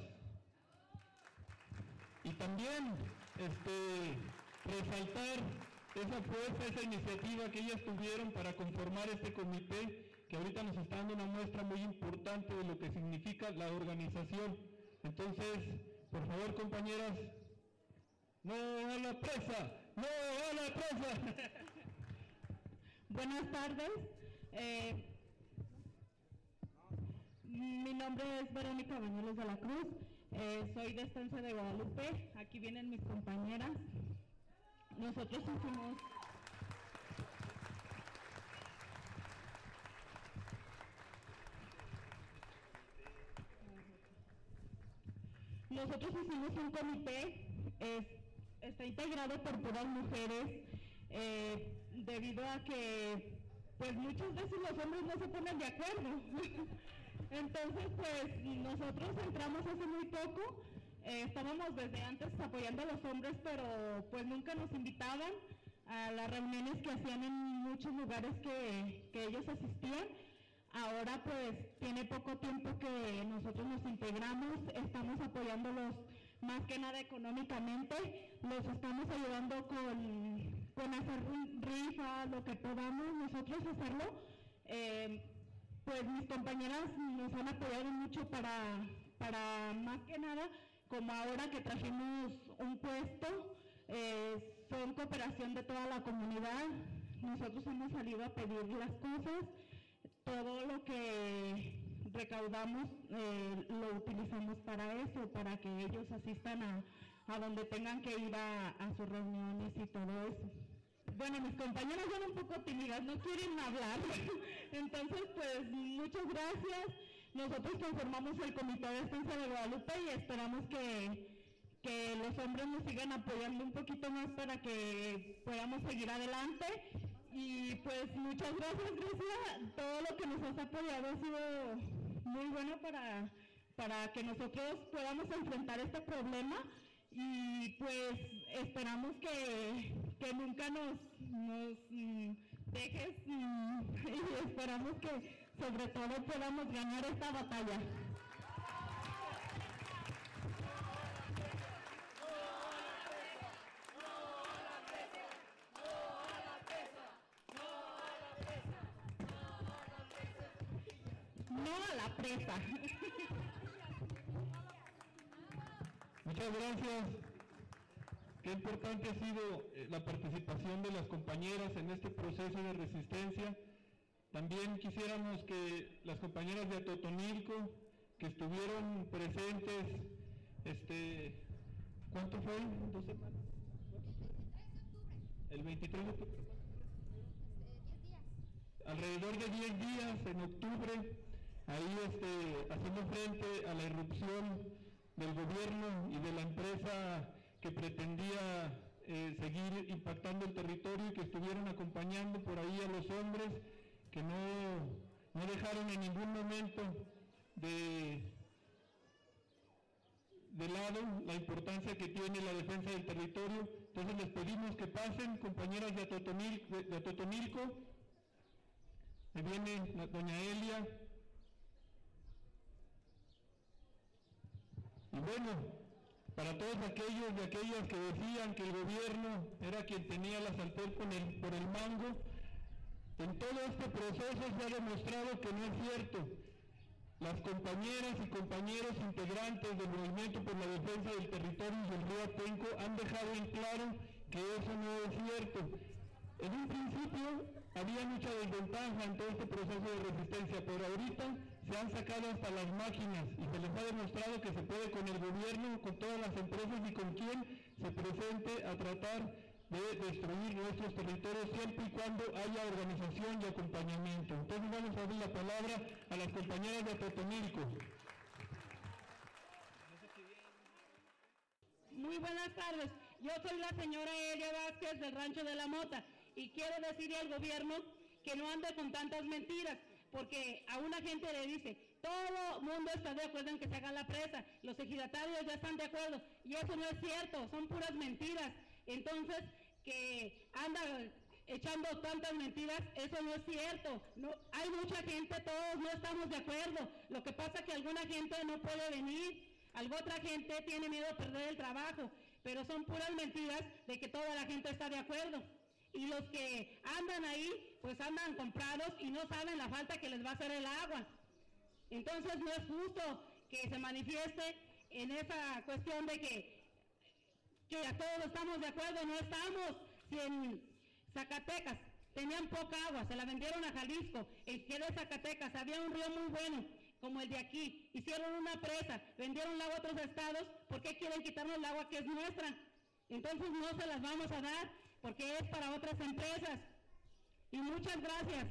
[SPEAKER 3] Y también resaltar esa fuerza, esa iniciativa que ellas tuvieron para conformar este comité, que ahorita nos está dando una muestra muy importante de lo que significa la organización. Entonces, por favor, compañeras, ¡no a la presa! ¡No a la presa!
[SPEAKER 9] Buenas tardes. Mi nombre es Verónica Bañuelos de la Cruz. Soy de Estancia de Guadalupe. Aquí vienen mis compañeras. Nosotros hicimos... un comité, está integrado por puras mujeres, debido a que pues muchas veces los hombres no se ponen de acuerdo. Entonces pues nosotros entramos hace muy poco, estábamos desde antes apoyando a los hombres, pero pues nunca nos invitaban a las reuniones que hacían en muchos lugares que ellos asistían. Ahora pues tiene poco tiempo que nosotros nos integramos, estamos apoyándolos más que nada económicamente, los estamos ayudando con hacer rifas, lo que podamos nosotros hacerlo. Pues mis compañeras nos han apoyado mucho para más que nada, como ahora que trajimos un puesto, son cooperación de toda la comunidad, nosotros hemos salido a pedir las cosas, todo lo que recaudamos lo utilizamos para eso, para que ellos asistan a donde tengan que ir a sus reuniones y todo eso. Bueno, mis compañeras son un poco tímidas, no quieren hablar, entonces pues muchas gracias. Nosotros conformamos el Comité de Defensa de Guadalupe y esperamos que los hombres nos sigan apoyando un poquito más para que podamos seguir adelante. Y pues muchas gracias, Grecia. Todo lo que nos has apoyado ha sido muy bueno para que nosotros podamos enfrentar este problema y pues esperamos que nunca nos dejes y esperamos que sobre todo podamos ganar esta batalla. No a la presa.
[SPEAKER 3] Muchas gracias. Qué importante ha sido la participación de las compañeras en este proceso de resistencia. También quisiéramos que las compañeras de Atotonilco, que estuvieron presentes, ¿cuánto fue? 2 semanas. El 23 de octubre. Alrededor de 10 días en octubre, ahí haciendo frente a la irrupción del gobierno y de la empresa que pretendía seguir impactando el territorio y que estuvieron acompañando por ahí a los hombres que no dejaron en ningún momento de lado la importancia que tiene la defensa del territorio. Entonces les pedimos que pasen, compañeras de Atotonilco. Ahí viene doña Elia. Y bueno, para todos aquellos y aquellas que decían que el gobierno era quien tenía la sartén por el mango, en todo este proceso se ha demostrado que no es cierto. Las compañeras y compañeros integrantes del Movimiento por la Defensa del Territorio y del Río Atenco han dejado en claro que eso no es cierto. En un principio había mucha desventaja en todo este proceso de resistencia, pero ahorita se han sacado hasta las máquinas y se les ha demostrado que se puede con el gobierno, con todas las empresas y con quien se presente a tratar de destruir nuestros territorios siempre y cuando haya organización y acompañamiento. Entonces vamos a darle la palabra a las compañeras de Atotonilco.
[SPEAKER 9] Muy buenas tardes, yo soy la señora Elia Vázquez del Rancho de la Mota y quiero decirle al gobierno que no ande con tantas mentiras, porque a una gente le dice, todo el mundo está de acuerdo en que se haga la presa, los ejidatarios ya están de acuerdo, y eso no es cierto, son puras mentiras. Entonces, que anda echando tantas mentiras, eso no es cierto. No, hay mucha gente, todos no estamos de acuerdo. Lo que pasa es que alguna gente no puede venir, otra gente tiene miedo a perder el trabajo, pero son puras mentiras de que toda la gente está de acuerdo. Y los que andan ahí, pues andan comprados y no saben la falta que les va a hacer el agua. Entonces no es justo que se manifieste en esa cuestión de que a todos estamos de acuerdo, no estamos. Si en Zacatecas tenían poca agua, se la vendieron a Jalisco, el que de Zacatecas había un río muy bueno, como el de aquí, hicieron una presa, vendieron el agua a otros estados, ¿por qué quieren quitarnos el agua que es nuestra? Entonces no se las vamos a dar, porque es para otras empresas. Y muchas gracias.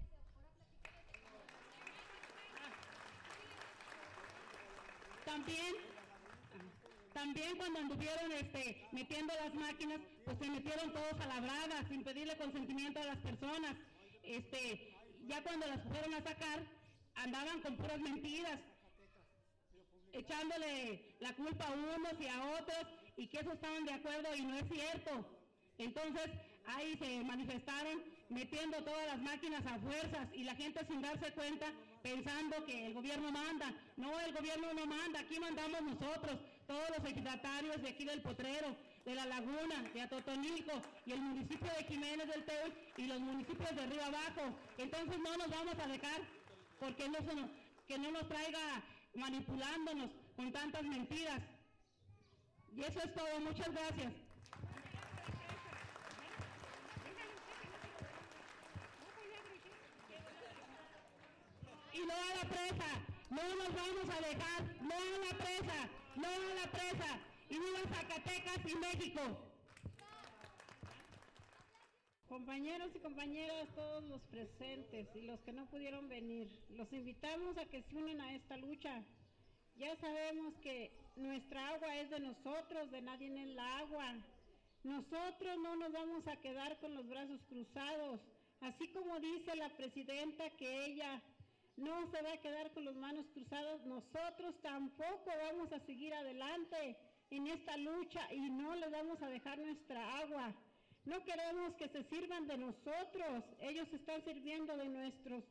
[SPEAKER 9] También cuando anduvieron metiendo las máquinas, pues se metieron todos a la brava, sin pedirle consentimiento a las personas. Ya cuando las fueron a sacar, andaban con puras mentiras, echándole la culpa a unos y a otros, y que eso estaban de acuerdo, y no es cierto. Entonces, ahí se manifestaron metiendo todas las máquinas a fuerzas, y la gente sin darse cuenta, pensando que el gobierno manda. No, el gobierno no manda, aquí mandamos nosotros, todos los ejidatarios de aquí del Potrero, de La Laguna, de Atotonilco, y el municipio de Jiménez del Teúl, y los municipios de Río Abajo. Entonces no nos vamos a dejar, porque que no nos traiga manipulándonos con tantas mentiras. Y eso es todo, muchas gracias. Y no a la presa, No nos vamos a dejar, no a la presa, no a la presa. Y viva Zacatecas y México.
[SPEAKER 10] Compañeros y compañeras, todos los presentes y los que no pudieron venir, los invitamos a que se unan a esta lucha. Ya sabemos que nuestra agua es de nosotros, de nadie en el agua. Nosotros no nos vamos a quedar con los brazos cruzados, así como dice la presidenta que ella no se va a quedar con las manos cruzadas, nosotros tampoco vamos a seguir adelante en esta lucha y no les vamos a dejar nuestra agua. No queremos que se sirvan de nosotros, ellos están sirviendo de nuestros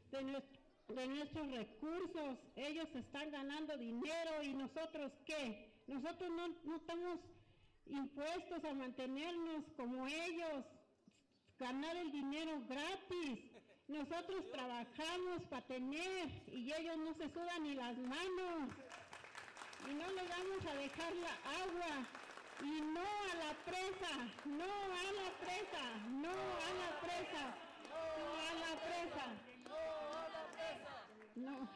[SPEAKER 10] recursos, ellos están ganando dinero y nosotros ¿qué? Nosotros no estamos impuestos a mantenernos como ellos, ganar el dinero gratis. Nosotros trabajamos para tener y ellos no se sudan ni las manos y no les vamos a dejar la agua. Y no a la presa, no a la presa, no a la presa, no a la presa, no a la presa, no.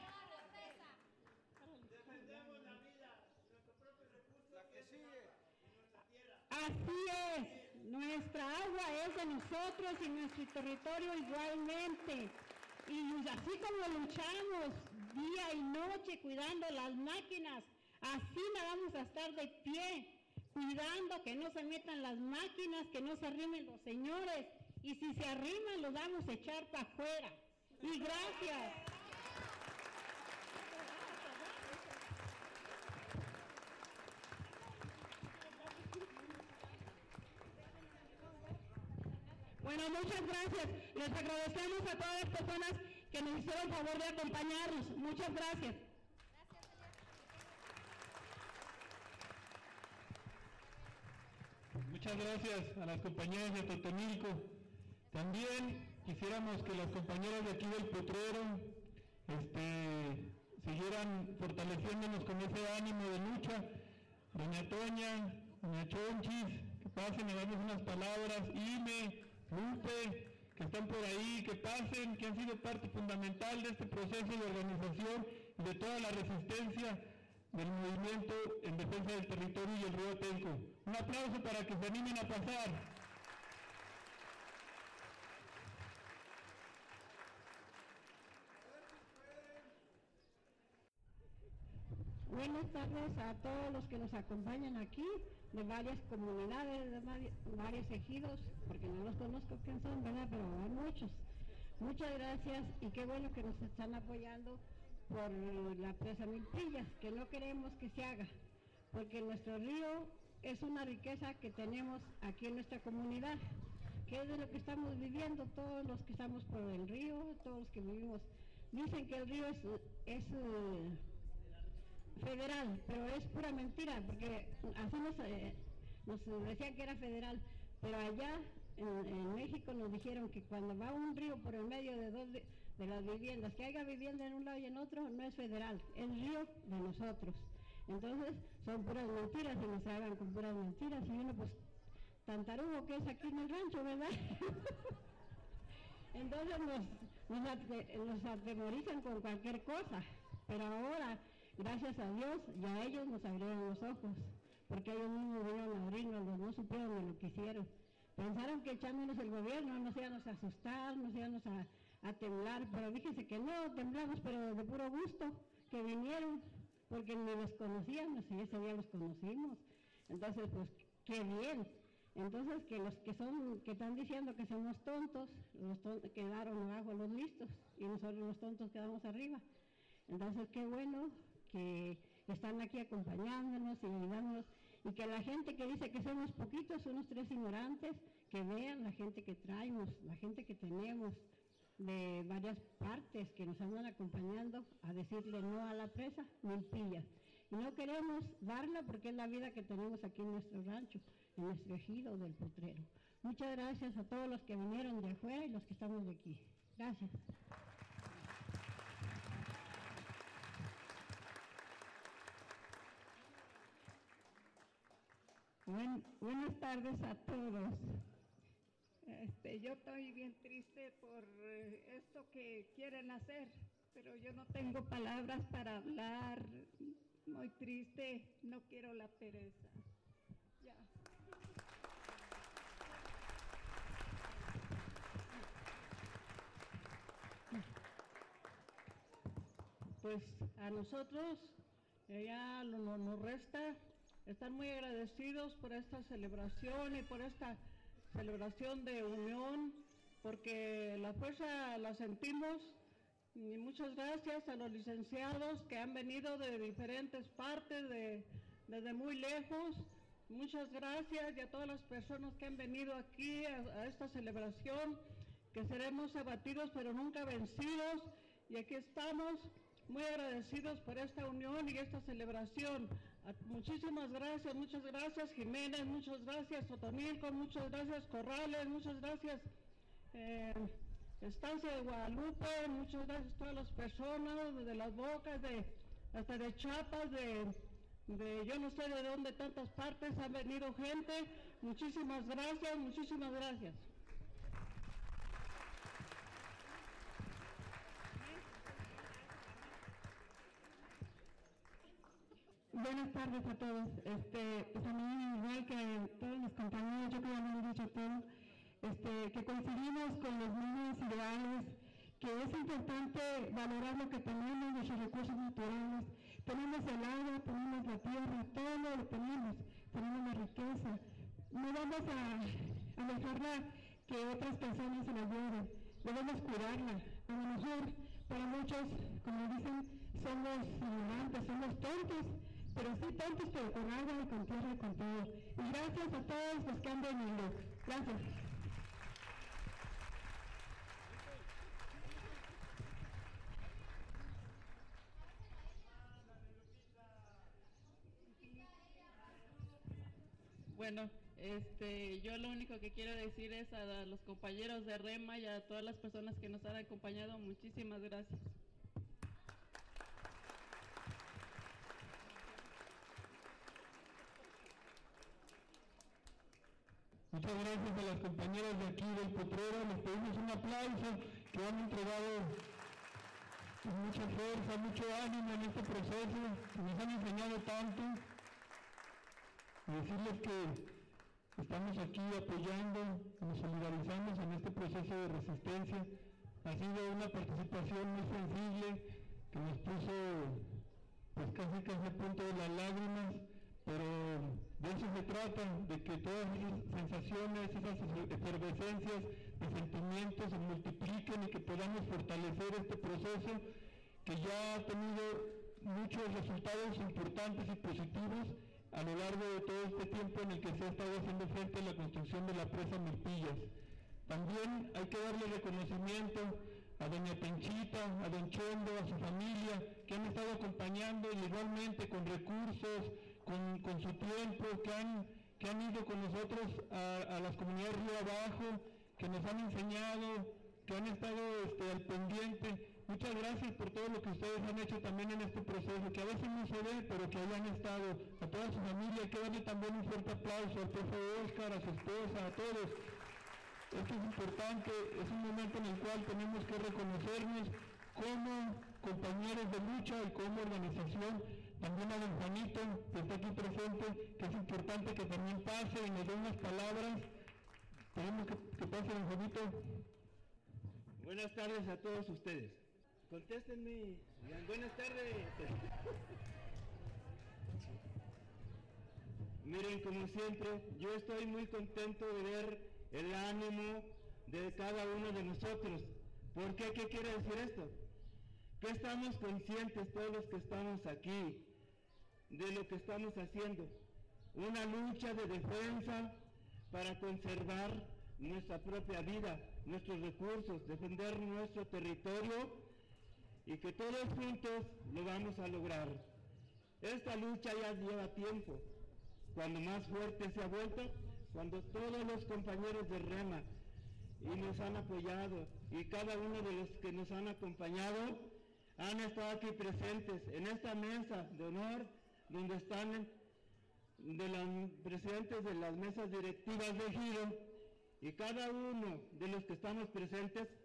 [SPEAKER 11] Defendemos la vida, nuestros propios recursos, la que sigue, y nuestra tierra.
[SPEAKER 10] Así es, nuestra agua es de nosotros y nuestro territorio igualmente. Y así como luchamos día y noche cuidando las máquinas, así la vamos a estar de pie. Cuidando que no se metan las máquinas, que no se arrimen los señores, y si se arriman los vamos a echar para afuera. Y gracias. Bueno, muchas gracias. Les agradecemos a todas las personas que nos hicieron favor de acompañarnos. Muchas gracias.
[SPEAKER 3] Muchas gracias a las compañeras de Totonilco. También quisiéramos que las compañeras de aquí del Potrero siguieran fortaleciéndonos con ese ánimo de lucha. Doña Toña, doña Chonchis, que pasen a darnos unas palabras. Ime, Lupe, que están por ahí, que pasen, que han sido parte fundamental de este proceso de organización y de toda la resistencia del movimiento en defensa del territorio y el río Atenco. Un aplauso para que se animen a pasar.
[SPEAKER 10] Buenas tardes a todos los que nos acompañan aquí, de varias comunidades, de varios ejidos, porque no los conozco quién son, ¿verdad? Pero hay muchos. Muchas gracias y qué bueno que nos están apoyando por la presa Milpillas, que no queremos que se haga, porque nuestro río es una riqueza que tenemos aquí en nuestra comunidad, que es de lo que estamos viviendo todos los que estamos por el río, todos los que vivimos. Dicen que el río es federal, pero es pura mentira, porque así nos decían que era federal, pero allá en México nos dijeron que cuando va un río por el medio de dos de las viviendas, que haya vivienda en un lado y en otro, no es federal, es río de nosotros. Entonces son puras mentiras y nos hagan con puras mentiras y uno pues tan tarugo que es aquí en el rancho, ¿verdad? Entonces nos atemorizan con cualquier cosa, pero ahora, gracias a Dios, ya ellos nos abrieron los ojos, porque ellos mismos vinieron a abrirnos, no supieron de lo que hicieron. Pensaron que echándonos el gobierno nos íbamos a asustar, nos íbamos a temblar, pero fíjense que no, temblamos, pero de puro gusto que vinieron, porque ni los conocíamos y ese día los conocimos. Entonces, pues, qué bien. Entonces, que los que están diciendo que somos tontos, quedaron abajo los listos y nosotros los tontos quedamos arriba. Entonces, qué bueno que están aquí acompañándonos y ayudándonos, y que la gente que dice que somos poquitos, unos tres ignorantes, que vean la gente que traemos, la gente que tenemos de varias partes que nos andan acompañando a decirle no a la presa Milpillas. Y no queremos darla porque es la vida que tenemos aquí en nuestro rancho, en nuestro ejido del Potrero. Muchas gracias a todos los que vinieron de afuera y los que estamos de aquí. Gracias.
[SPEAKER 9] Buenas tardes a todos. Yo estoy bien triste por esto que quieren hacer, pero yo no tengo palabras para hablar. Muy triste, no quiero la pereza. Ya.
[SPEAKER 12] Pues a nosotros ya nos resta estar muy agradecidos por esta celebración y por esta celebración de unión, porque la fuerza la sentimos. Y muchas gracias a los licenciados que han venido de diferentes partes, desde muy lejos. Muchas gracias y a todas las personas que han venido aquí a esta celebración, que seremos abatidos pero nunca vencidos. Y aquí estamos muy agradecidos por esta unión y esta celebración. Muchísimas gracias, muchas gracias Jiménez, muchas gracias Totonilco, muchas gracias Corrales, muchas gracias Estancia de Guadalupe, muchas gracias a todas las personas, desde Las Bocas, hasta de Chiapas, de yo no sé de dónde, tantas partes han venido gente. Muchísimas gracias, muchísimas gracias.
[SPEAKER 9] Buenas tardes a todos. También igual que todos mis compañeros, yo creo que han dicho todo, que coincidimos con los mismos ideales, que es importante valorar lo que tenemos, nuestros recursos naturales. Tenemos el agua, tenemos la tierra, todo lo tenemos la riqueza. No vamos a dejarla que otras personas se la lleven, debemos cuidarla. A lo mejor para muchos, como dicen, somos ignorantes, somos tontos, pero sí tontos, pero con agua y con tierra y con todo. Y gracias a todos los que han venido. Gracias.
[SPEAKER 13] Bueno, yo lo único que quiero decir es a los compañeros de REMA y a todas las personas que nos han acompañado, muchísimas gracias.
[SPEAKER 4] Muchas gracias a las compañeras de aquí del Potrero, les pedimos un aplauso, que han entregado mucha fuerza, mucho ánimo en este proceso, que nos han enseñado tanto. Decirles que estamos aquí apoyando, nos solidarizamos en este proceso de resistencia. Ha sido una participación muy sensible que nos puso pues casi a punto de las lágrimas, pero de eso se trata, de que todas esas sensaciones, esas efervescencias de sentimientos se multipliquen y que podamos fortalecer este proceso que ya ha tenido muchos resultados importantes y positivos a lo largo de todo este tiempo en el que se ha estado haciendo frente a la construcción de la presa Milpillas. También hay que darle reconocimiento a doña Penchita, a don Chondo, a su familia, que han estado acompañando igualmente con recursos, con su tiempo, que han ido con nosotros a las comunidades Río Abajo, que nos han enseñado, que han estado al pendiente. Muchas gracias por todo lo que ustedes han hecho también en este proceso, que a veces no se ve, pero que hayan estado. A toda su familia, hay que darle también un fuerte aplauso al profe Oscar, a su esposa, a todos. Esto es importante, es un momento en el cual tenemos que reconocernos como compañeros de lucha y como organización. También a don Juanito, que está aquí presente, que es importante que también pase y nos dé unas palabras. Pedimos que pase don Juanito.
[SPEAKER 14] Buenas tardes a todos ustedes. Contéstenme. Digan, buenas tardes. Miren, como siempre, yo estoy muy contento de ver el ánimo de cada uno de nosotros. ¿Por qué? ¿Qué quiere decir esto? Que estamos conscientes todos los que estamos aquí de lo que estamos haciendo. Una lucha de defensa para conservar nuestra propia vida, nuestros recursos, defender nuestro territorio y que todos juntos lo vamos a lograr. Esta lucha ya lleva tiempo. Cuando más fuerte se ha vuelto, cuando todos los compañeros de REMA y nos han apoyado y cada uno de los que nos han acompañado han estado aquí presentes en esta mesa de honor donde están de los presidentes de las mesas directivas de Giro, y cada uno de los que estamos presentes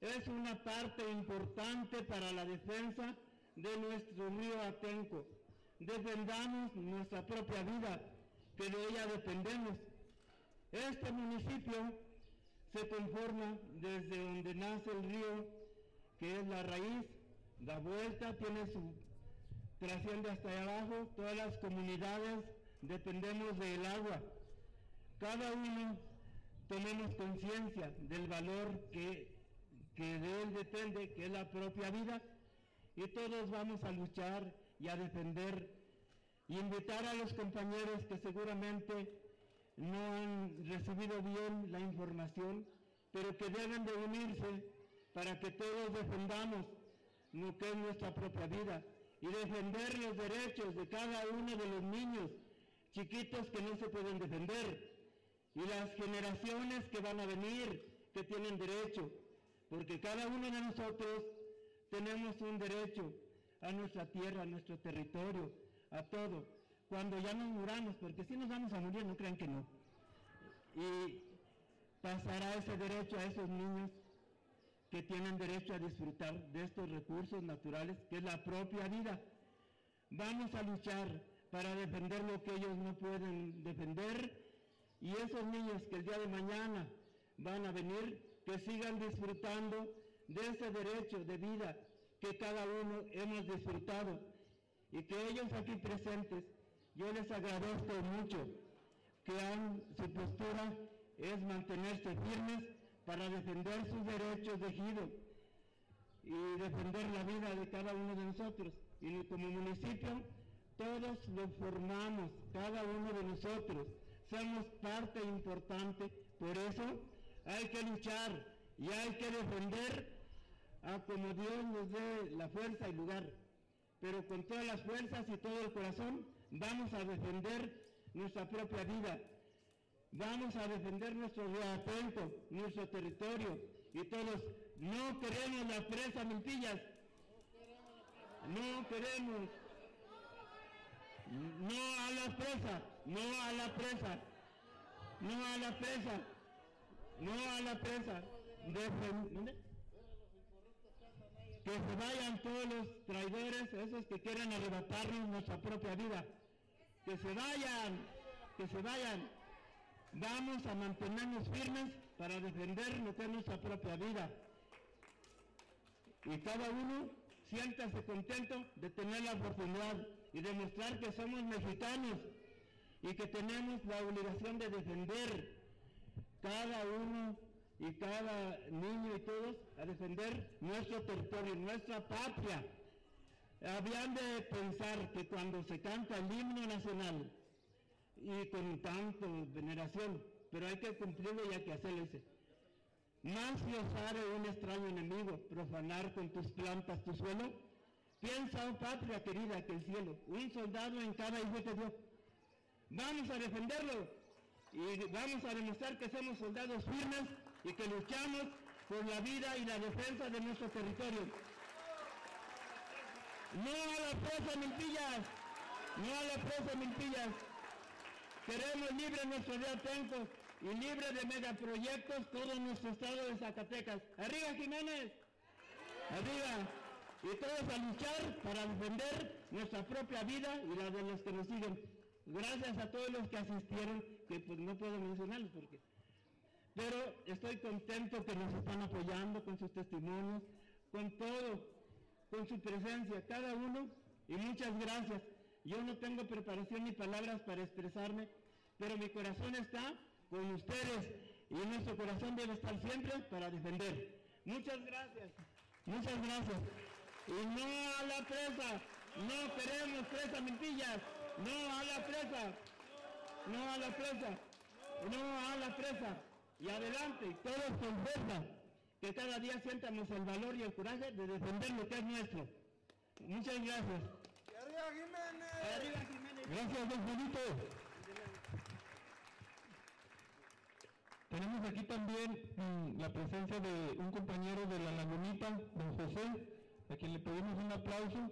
[SPEAKER 14] es una parte importante para la defensa de nuestro río Atenco. Defendamos nuestra propia vida, que de ella dependemos. Este municipio se conforma desde donde nace el río, que es la raíz, da vuelta, trasciende hasta allá abajo. Todas las comunidades dependemos del agua. Cada uno tenemos conciencia del valor que de él depende, que es la propia vida, y todos vamos a luchar y a defender, y invitar a los compañeros que seguramente no han recibido bien la información, pero que deben de unirse para que todos defendamos lo que es nuestra propia vida y defender los derechos de cada uno de los niños chiquitos que no se pueden defender y las generaciones que van a venir que tienen derecho, porque cada uno de nosotros tenemos un derecho a nuestra tierra, a nuestro territorio, a todo, cuando ya nos muramos, porque si nos vamos a morir, no crean que no. Y pasará ese derecho a esos niños que tienen derecho a disfrutar de estos recursos naturales, que es la propia vida. Vamos a luchar para defender lo que ellos no pueden defender, y esos niños que el día de mañana van a venir, que sigan disfrutando de ese derecho de vida que cada uno hemos disfrutado, y que ellos aquí presentes, yo les agradezco mucho que su postura es mantenerse firmes para defender sus derechos de ejido y defender la vida de cada uno de nosotros. Y como municipio, todos lo formamos, cada uno de nosotros, somos parte importante, por eso hay que luchar y hay que defender a como Dios nos dé la fuerza y lugar, pero con todas las fuerzas y todo el corazón vamos a defender nuestra propia vida, vamos a defender nuestro río Atenco, nuestro territorio, y todos no queremos la presa Milpillas, no queremos, no a la presa, no a la presa, no a la presa, no a la presa, que se vayan todos los traidores, esos que quieren arrebatarnos nuestra propia vida, que se vayan, vamos a mantenernos firmes para defender lo que es nuestra propia vida, y cada uno siéntase contento de tener la oportunidad y demostrar que somos mexicanos y que tenemos la obligación de defender cada uno y cada niño y todos a defender nuestro territorio, nuestra patria. Habían de pensar que cuando se canta el himno nacional y con tanto veneración, pero hay que cumplirlo y hay que hacerlo, dice: más si osare un extraño enemigo profanar con tus plantas tu suelo, piensa, oh patria querida, que el cielo un soldado en cada hijo te dio. Vamos a defenderlo y vamos a demostrar que somos soldados firmes y que luchamos por la vida y la defensa de nuestro territorio. No a la presa Milpillas, no a la presa Milpillas. Queremos libre nuestro río Atenco y libre de megaproyectos todo nuestro estado de Zacatecas. ¡Arriba, Jiménez! ¡Arriba! Y todos a luchar para defender nuestra propia vida y la de los que nos siguen. Gracias a todos los que asistieron, que pues no puedo mencionarlos pero estoy contento que nos están apoyando con sus testimonios, con todo, con su presencia, cada uno, y muchas gracias. Yo no tengo preparación ni palabras para expresarme, pero mi corazón está con ustedes y nuestro corazón debe estar siempre para defender. Muchas gracias, muchas gracias. Y no a la presa, no queremos presa Milpillas, no a la presa, no a la presa, no a la presa. Y adelante, todos con fuerza, que cada día sientamos el valor y el coraje de defender lo que es nuestro. Muchas gracias.
[SPEAKER 11] ¡Arriba Jiménez!
[SPEAKER 14] ¡Arriba Jiménez!
[SPEAKER 3] Gracias, don Juanito. Tenemos aquí también la presencia de un compañero de la Lagunita, don José, a quien le pedimos un aplauso.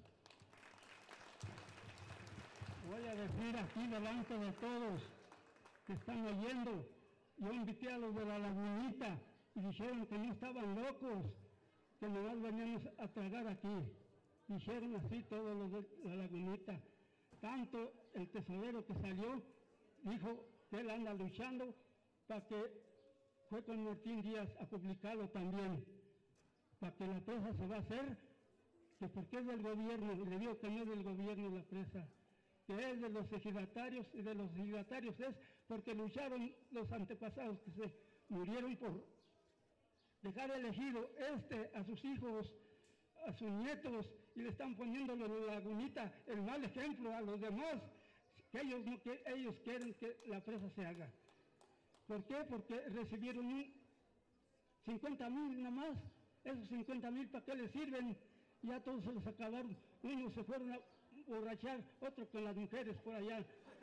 [SPEAKER 2] Voy a decir aquí delante de todos que están oyendo, yo invité a los de la Lagunita
[SPEAKER 5] y dijeron que no estaban locos, que nomás veníamos a tragar aquí. Dijeron así todos los de la lagunita. Tanto el tesorero que salió dijo que él anda luchando para que fue con Martín Díaz a publicarlo también, para que la presa se va a hacer, que porque es del gobierno, y le digo que no es del gobierno la presa, que es de los ejidatarios, y de los ejidatarios es porque lucharon los antepasados que se murieron por dejar elegido a sus hijos, a sus nietos, y le están poniendo en la lagunita el mal ejemplo a los demás, que ellos quieren que la presa se haga. ¿Por qué? Porque recibieron 50,000 nada más. Esos 50,000, ¿para qué les sirven? Ya todos se los acabaron. Unos se fueron a borrachar, otros con las mujeres por allá.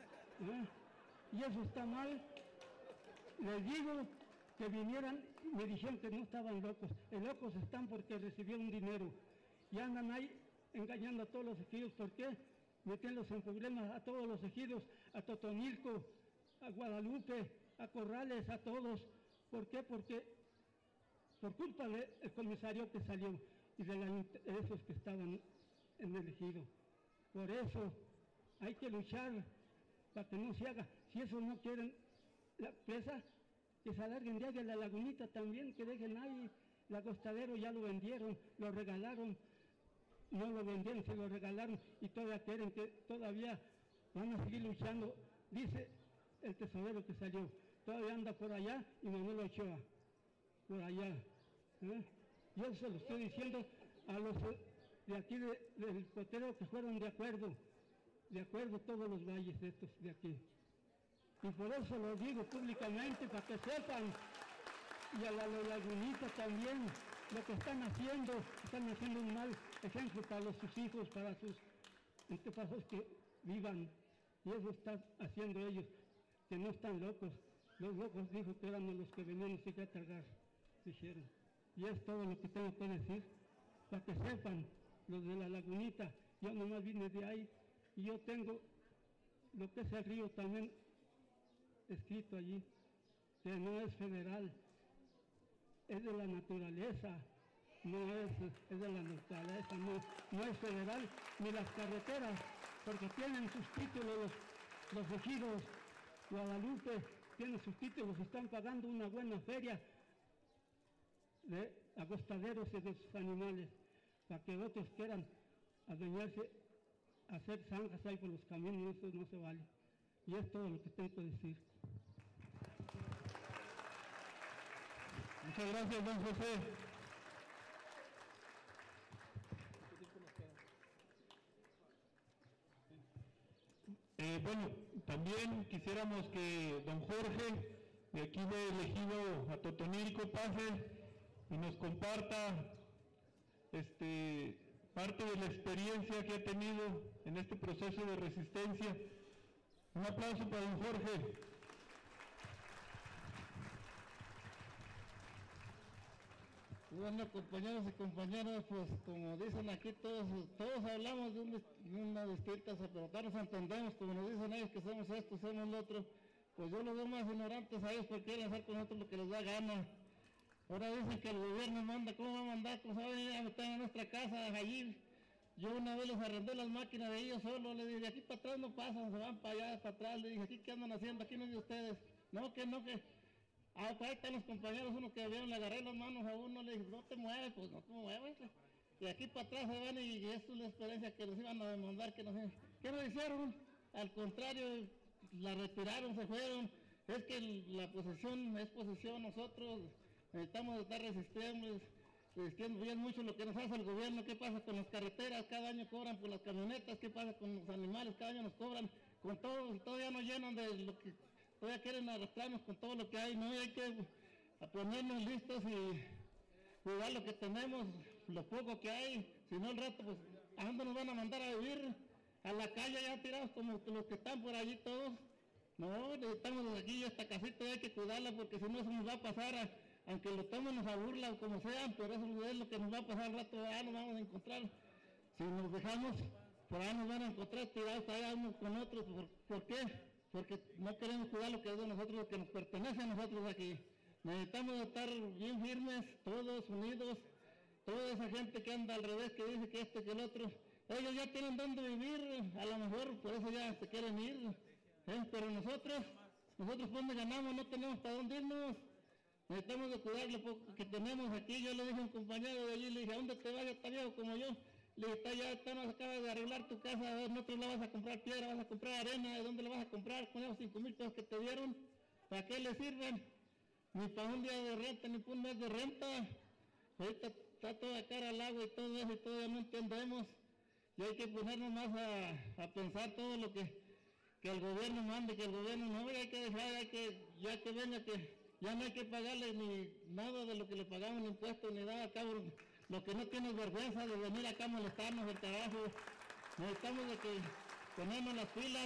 [SPEAKER 5] Y eso está mal. Les digo que vinieran y me dijeron que no estaban locos. Locos están porque recibieron dinero. Y andan ahí engañando a todos los ejidos. ¿Por qué? Metiéndose en problemas a todos los ejidos, a Totonilco, a Guadalupe, a Corrales, a todos. ¿Por qué? Porque por culpa del comisario que salió y de esos que estaban en el ejido. Por eso hay que luchar para que no se haga. Si eso no quieren la presa, que se alarguen de ahí de la lagunita también, que dejen ahí. El acostadero ya lo vendieron, lo regalaron. No lo vendieron, se lo regalaron y todavía quieren que todavía van a seguir luchando. Dice el tesorero que salió, todavía anda por allá y Manuel Ochoa, por allá. Yo se lo estoy diciendo a los de aquí del Potrero que fueron de acuerdo todos los valles de estos de aquí. Y por eso lo digo públicamente para que sepan, y a la lagunita también, lo que están haciendo un mal ejemplo para sus hijos, para sus antepasados que vivan, y eso están haciendo ellos, que no están locos. Los locos dijo que eran los que venían a cargar, dijeron. Y es todo lo que tengo que decir, para que sepan los de la lagunita. Yo nomás vine de ahí y yo tengo lo que es el río también escrito allí, que no es federal, es de la naturaleza, no es de la naturaleza, no es federal, ni las carreteras, porque tienen sus títulos los ejidos. Guadalupe tiene sus títulos, están pagando una buena feria de acostaderos y de sus animales, para que otros quieran adueñarse, hacer zanjas ahí por los caminos. Eso no se vale. Y es todo lo que tengo que decir.
[SPEAKER 3] Muchas gracias, don José. Bueno, también quisiéramos que don Jorge, de aquí del ejido a Totonilco, pase y nos comparta parte de la experiencia que ha tenido en este proceso de resistencia. Un aplauso para don Jorge.
[SPEAKER 15] Bueno, compañeros y compañeras, pues como dicen aquí, todos hablamos de una distinta, pero acá nos entendemos, como nos dicen ellos que somos esto, somos lo otro. Pues yo los veo más ignorantes a ellos porque quieren hacer con nosotros lo que les da gana. Ahora dicen que el gobierno manda, ¿cómo va a mandar? Pues ahora ya están en nuestra casa, allí. Yo una vez les arrendé las máquinas de ellos solo, les dije, de aquí para atrás no pasan, se van para allá, para atrás. Le dije, ¿aquí qué andan haciendo? Aquí no es de ustedes. No, que... Ah, pues ahí están los compañeros, uno que vieron, le agarré las manos a uno, le dije, no te mueves, pues no te mueves. Y aquí para atrás se van y eso es la experiencia que nos iban a demandar, ¿qué nos hicieron? Al contrario, la retiraron, se fueron. Es que la posesión es posesión, nosotros necesitamos estar resistiendo bien mucho lo que nos hace el gobierno. ¿Qué pasa con las carreteras? Cada año cobran por las camionetas. ¿Qué pasa con los animales? Cada año nos cobran con todo, todavía nos llenan de lo que... Todavía quieren arrastrarnos con todo lo que hay, ¿no? Y hay que ponernos listos y cuidar lo que tenemos, lo poco que hay. Si no, al rato, pues, ¿a dónde nos van a mandar a vivir? A la calle ya tirados como los que están por allí todos. No, necesitamos desde aquí esta casita, hay que cuidarla porque si no eso nos va a pasar, aunque lo tomen a burla o como sea, pero eso es lo que nos va a pasar al rato, nos vamos a encontrar. Si nos dejamos, por ahí nos van a encontrar tirados allá unos con otros. ¿Por qué? Porque no queremos cuidar lo que es de nosotros, lo que nos pertenece a nosotros aquí. necesitamos estar bien firmes, todos unidos, toda esa gente que anda al revés, que dice que esto, que el otro, ellos ya tienen donde vivir, a lo mejor por eso ya se quieren ir, pero nosotros donde ganamos no tenemos para dónde irnos, necesitamos de cuidar lo poco que tenemos aquí. Yo le dije a un compañero de allí, le dije, ¿a dónde te vayas, tan viejo como yo? Le dije, nos acabas de arreglar tu casa, a ver, no te la vas a comprar piedra, vas a comprar arena, ¿de dónde la vas a comprar con esos 5,000 pesos que te dieron? ¿Para qué le sirven? Ni para un día de renta, ni para un mes de renta. Ahorita está toda cara al agua y todo eso, y todavía no entendemos. Y hay que ponernos más a pensar todo lo que el gobierno mande, que el gobierno no, hay que dejar, ya que venga, que ya no hay que pagarle ni nada de lo que le pagamos, ni impuestos, ni nada, cabrón. Lo que no tienes vergüenza de venir acá a molestarnos el trabajo. Necesitamos de que ponemos las pilas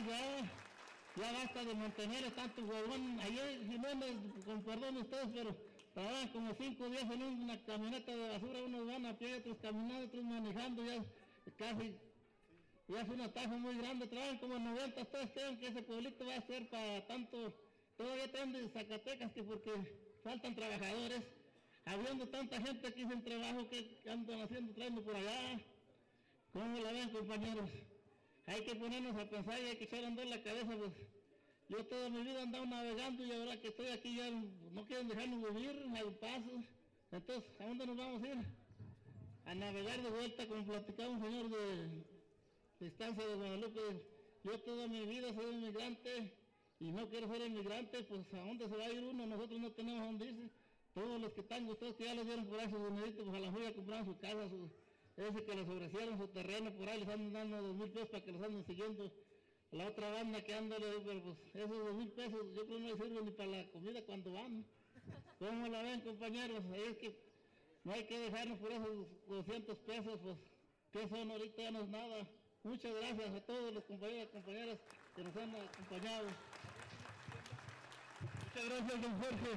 [SPEAKER 15] ya basta de mantener tanto huevón. Ayer Jiménez, con perdón ustedes, pero trabajan como 5 días en una camioneta de basura, unos van a pie, otros caminando, otros manejando, ya casi, ya es un atajo muy grande, trabajan como 90, ustedes creen que ese pueblito va a ser para tanto, todavía traen de Zacatecas, que porque faltan trabajadores, habiendo tanta gente aquí sin trabajo que andan haciendo, trayendo por allá. ¿Cómo la ven, compañeros? Hay que ponernos a pensar y hay que echar a andar la cabeza, pues. Yo toda mi vida he andado navegando y ahora que estoy aquí ya no quieren dejarnos vivir al paso. Entonces, ¿a dónde nos vamos a ir? A navegar de vuelta, como platicaba un señor de Estancia de Guadalupe. Yo toda mi vida soy inmigrante y no quiero ser inmigrante, pues ¿a dónde se va a ir uno? Nosotros no tenemos a dónde irse. Todos los que están, ustedes que ya les dieron por ahí sus dineritos, pues a la mejor ya compraron su casa, ese que les ofrecieron su terreno, por ahí les andan dando 2,000 pesos para que los anden siguiendo. La otra banda que anda, pero pues esos 2,000 pesos yo creo no les sirven ni para la comida cuando van. ¿Cómo la ven, compañeros? Es que no hay que dejarnos por esos 200 pesos, pues, ¿qué son ahorita? Ya no es nada. Muchas gracias a todos los compañeros y compañeras que nos han acompañado.
[SPEAKER 3] Muchas gracias, don Jorge.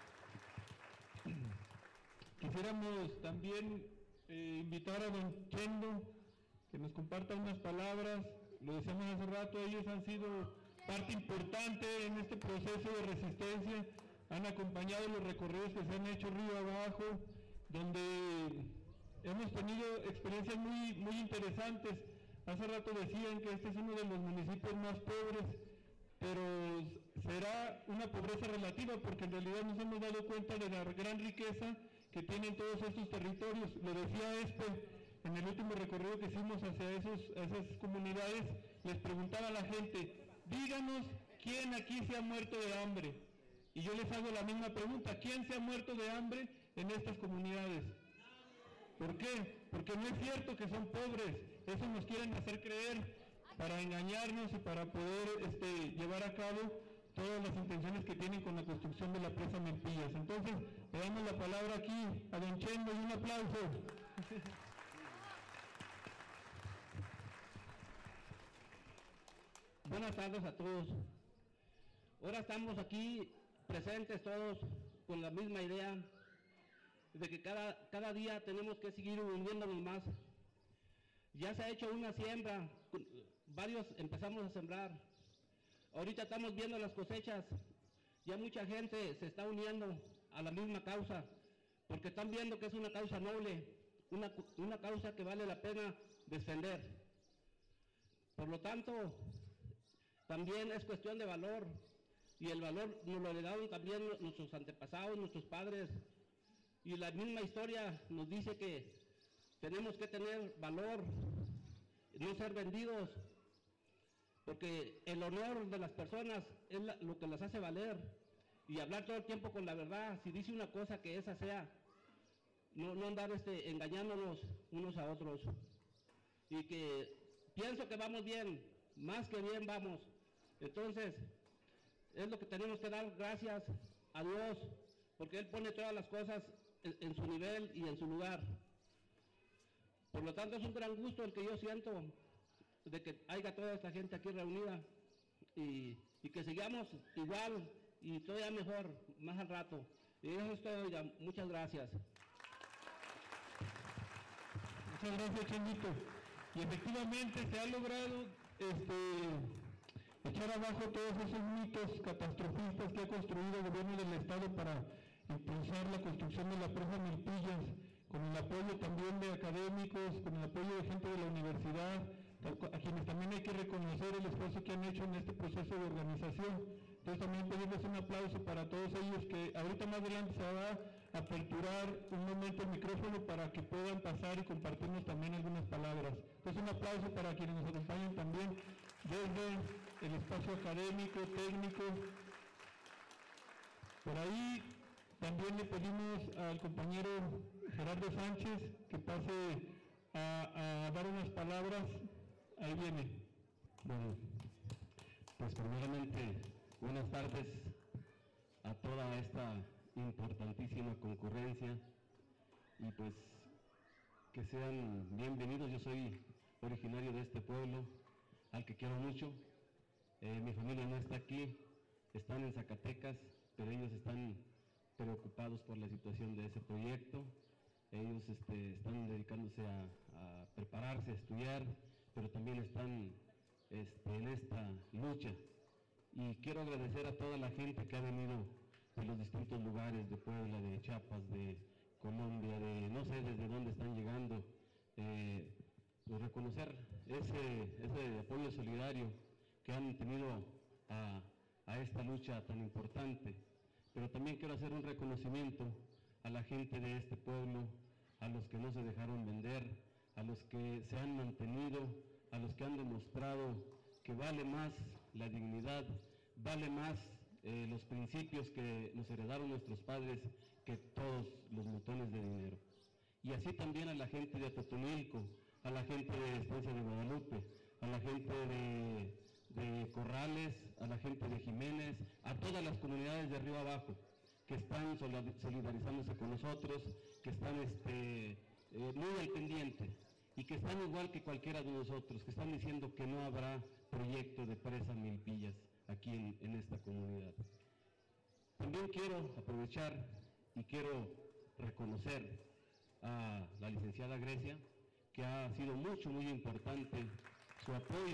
[SPEAKER 3] Quisiéramos también invitar a don Chendo que nos comparta unas palabras. Lo decíamos hace rato, ellos han sido parte importante en este proceso de resistencia, han acompañado los recorridos que se han hecho río abajo, donde hemos tenido experiencias muy interesantes. Hace rato decían que este es uno de los municipios más pobres, pero será una pobreza relativa porque en realidad nos hemos dado cuenta de la gran riqueza que tienen todos estos territorios. Lo decía en el último recorrido que hicimos hacia esas comunidades, les preguntaba a la gente, díganos quién aquí se ha muerto de hambre. Y yo les hago la misma pregunta, ¿quién se ha muerto de hambre en estas comunidades? ¿Por qué? Porque no es cierto que son pobres, eso nos quieren hacer creer para engañarnos y para poder llevar a cabo todas las intenciones que tienen con la construcción de la presa Melpillas. Entonces, le damos la palabra aquí a don Chendo y un aplauso.
[SPEAKER 16] Buenas tardes a todos. Ahora estamos aquí presentes todos con la misma idea de que cada día tenemos que seguir uniéndonos más. Ya se ha hecho una siembra, varios empezamos a sembrar. Ahorita estamos viendo las cosechas, ya mucha gente se está uniendo a la misma causa, porque están viendo que es una causa noble, una causa que vale la pena defender. Por lo tanto, también es cuestión de valor, y el valor nos lo heredaron también nuestros antepasados, nuestros padres, y la misma historia nos dice que tenemos que tener valor, no ser vendidos, porque el honor de las personas es lo que las hace valer, y hablar todo el tiempo con la verdad. Si dice una cosa, que esa sea, no andar engañándonos unos a otros, y que pienso que vamos bien, más que bien vamos. Entonces es lo que tenemos que dar gracias a Dios, porque Él pone todas las cosas en su nivel y en su lugar. Por lo tanto, es un gran gusto el que yo siento de que haya toda esta gente aquí reunida y que sigamos igual y todavía mejor más al rato. Y eso es todo ya. Muchas gracias.
[SPEAKER 3] Muchas gracias, Chendito. Y efectivamente se ha logrado echar abajo todos esos mitos catastrofistas que ha construido el gobierno del Estado para impulsar la construcción de la presa Milpillas, con el apoyo también de académicos, con el apoyo de gente de la universidad, a quienes también hay que reconocer el esfuerzo que han hecho en este proceso de organización. Entonces también pedirles un aplauso para todos ellos, que ahorita más adelante se va a aperturar un momento el micrófono para que puedan pasar y compartirnos también algunas palabras. Entonces un aplauso para quienes nos acompañan también desde el espacio académico, técnico. Por ahí también le pedimos al compañero Gerardo Sánchez que pase a dar unas palabras. Ahí viene.
[SPEAKER 8] Bueno, pues primeramente, buenas tardes a toda esta importantísima concurrencia y pues que sean bienvenidos. Yo soy originario de este pueblo, al que quiero mucho. Mi familia no está aquí, están en Zacatecas, pero ellos están preocupados por la situación de ese proyecto. Ellos están dedicándose a prepararse, a estudiar, pero también están en esta lucha. Y quiero agradecer a toda la gente que ha venido de los distintos lugares, de Puebla, de Chiapas, de Colombia, de no sé desde dónde están llegando, pues reconocer ese apoyo solidario que han tenido a esta lucha tan importante. Pero también quiero hacer un reconocimiento a la gente de este pueblo, a los que no se dejaron vender, a los que se han mantenido, a los que han demostrado que vale más la dignidad, vale más los principios que nos heredaron nuestros padres que todos los montones de dinero. Y así también a la gente de Atotonilco, a la gente de Estancia de Guadalupe, a la gente de Corrales, a la gente de Jiménez, a todas las comunidades de arriba abajo que están solidarizándose con nosotros, que están muy al pendiente y que están igual que cualquiera de nosotros, que están diciendo que no habrá proyecto de presa Milpillas aquí en esta comunidad. También quiero aprovechar y quiero reconocer a la licenciada Grecia, que ha sido muy importante su apoyo,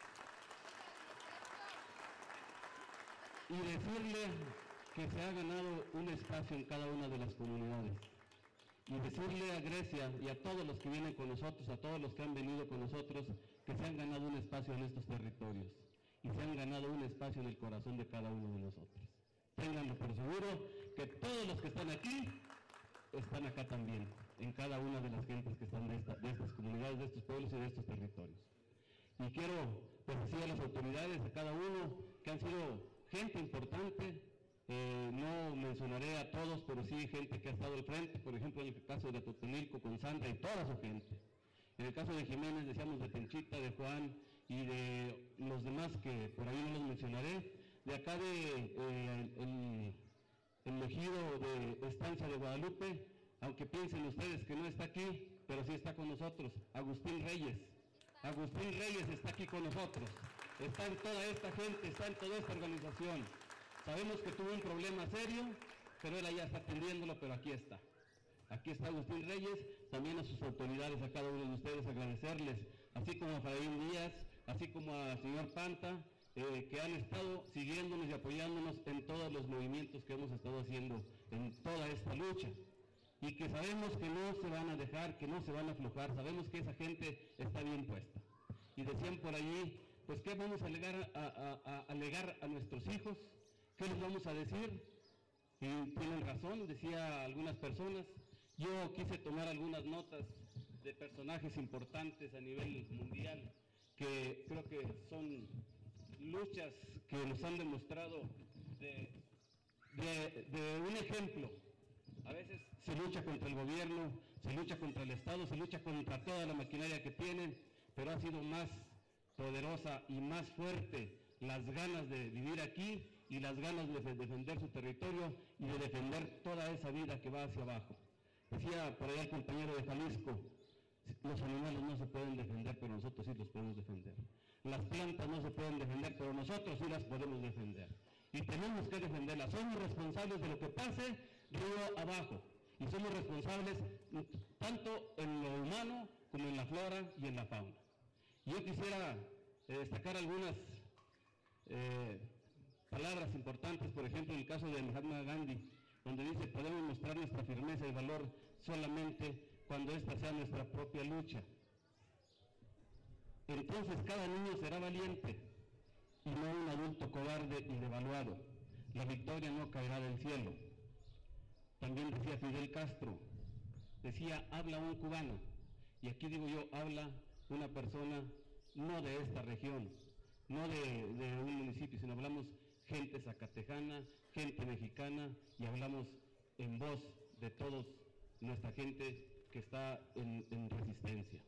[SPEAKER 8] y decirle que se ha ganado un espacio en cada una de las comunidades. Y decirle a Grecia y a todos los que vienen con nosotros, a todos los que han venido con nosotros, que se han ganado un espacio en estos territorios y se han ganado un espacio en el corazón de cada uno de nosotros. Ténganlo por seguro que todos los que están aquí están acá también, en cada una de las gentes que están de estas comunidades, de estos pueblos y de estos territorios. Y quiero decir a las autoridades, a cada uno, que han sido gente importante. No mencionaré a todos, pero sí gente que ha estado al frente, por ejemplo en el caso de Atotonilco con Sandra y toda su gente. En el caso de Jiménez decíamos de Tenchita, de Juan y de los demás que por ahí no los mencionaré. De acá el ejido de Estancia de Guadalupe, aunque piensen ustedes que no está aquí, pero sí está con nosotros, Agustín Reyes. Agustín Reyes está aquí con nosotros, está en toda esta gente, está en toda esta organización. Sabemos que tuvo un problema serio, pero él ya está atendiéndolo, pero aquí está. Aquí está Agustín Reyes, también a sus autoridades, a cada uno de ustedes, agradecerles, así como a Efraín Díaz, así como al señor Panta, que han estado siguiéndonos y apoyándonos en todos los movimientos que hemos estado haciendo en toda esta lucha. Y que sabemos que no se van a dejar, que no se van a aflojar, sabemos que esa gente está bien puesta. Y decían por allí, pues ¿qué vamos a alegar a nuestros hijos? ¿Qué les vamos a decir? Y tienen razón, decía algunas personas. Yo quise tomar algunas notas de personajes importantes a nivel mundial, que creo que son luchas que nos han demostrado de un ejemplo. A veces se lucha contra el gobierno, se lucha contra el Estado, se lucha contra toda la maquinaria que tienen, pero ha sido más poderosa y más fuerte las ganas de vivir aquí y las ganas de defender su territorio y de defender toda esa vida que va hacia abajo. Decía por ahí el compañero de Jalisco, los animales no se pueden defender, pero nosotros sí los podemos defender. Las plantas no se pueden defender, pero nosotros sí las podemos defender. Y tenemos que defenderlas. Somos responsables de lo que pase río abajo. Y somos responsables tanto en lo humano como en la flora y en la fauna. Yo quisiera destacar algunas palabras importantes, por ejemplo, en el caso de Mahatma Gandhi,
[SPEAKER 16] donde dice podemos mostrar nuestra firmeza y valor solamente cuando esta sea nuestra propia lucha. Entonces cada niño será valiente y no un adulto cobarde y devaluado. La victoria no caerá del cielo. También decía Fidel Castro, decía, habla un cubano, y aquí digo yo, habla una persona no de esta región, no de un municipio, sino hablamos gente zacatecana, gente mexicana, y hablamos en voz de todos nuestra gente que está en resistencia.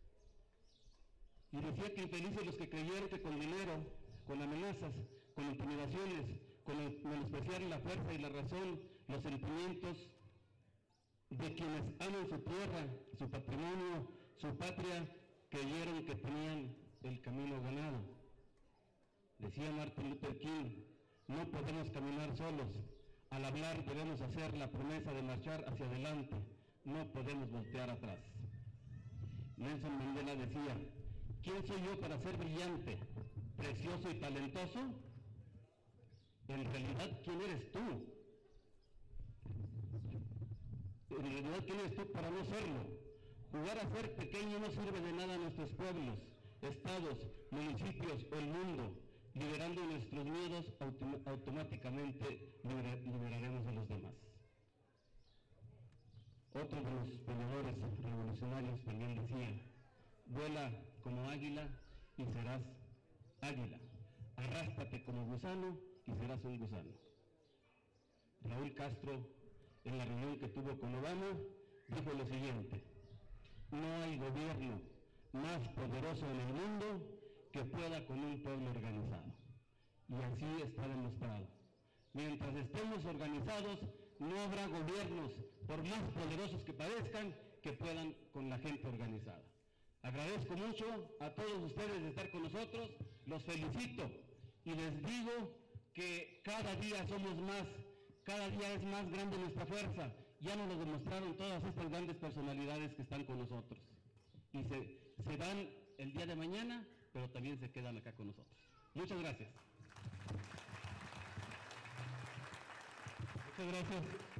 [SPEAKER 16] Y decía que infelices los que creyeron que con dinero, con amenazas, con intimidaciones, con menospreciar la fuerza y la razón, los sentimientos de quienes aman su tierra, su patrimonio, su patria, creyeron que tenían el camino ganado. Decía Martin Luther King, no podemos caminar solos. Al hablar debemos hacer la promesa de marchar hacia adelante, no podemos voltear atrás. Nelson Mandela decía, ¿quién soy yo para ser brillante, precioso y talentoso? En realidad, ¿quién eres tú? En realidad, ¿quién eres tú para no serlo? Jugar a ser pequeño no sirve de nada a nuestros pueblos, estados, municipios o el mundo. Liberando nuestros miedos, automáticamente liberaremos a los demás. Otro de los peleadores revolucionarios también decía, vuela como águila y serás águila. Arrástrate como gusano y serás un gusano. Raúl Castro, en la reunión que tuvo con Obama, dijo lo siguiente, no hay gobierno más poderoso en el mundo que pueda con un pueblo organizado. Y así está demostrado. Mientras estemos organizados, no habrá gobiernos, por más poderosos que parezcan, que puedan con la gente organizada. Agradezco mucho a todos ustedes de estar con nosotros, los felicito y les digo que cada día somos más, cada día es más grande nuestra fuerza. Ya nos lo demostraron todas estas grandes personalidades que están con nosotros. Y se van el día de mañana, pero también se quedan acá con nosotros. Muchas gracias.
[SPEAKER 3] Muchas gracias.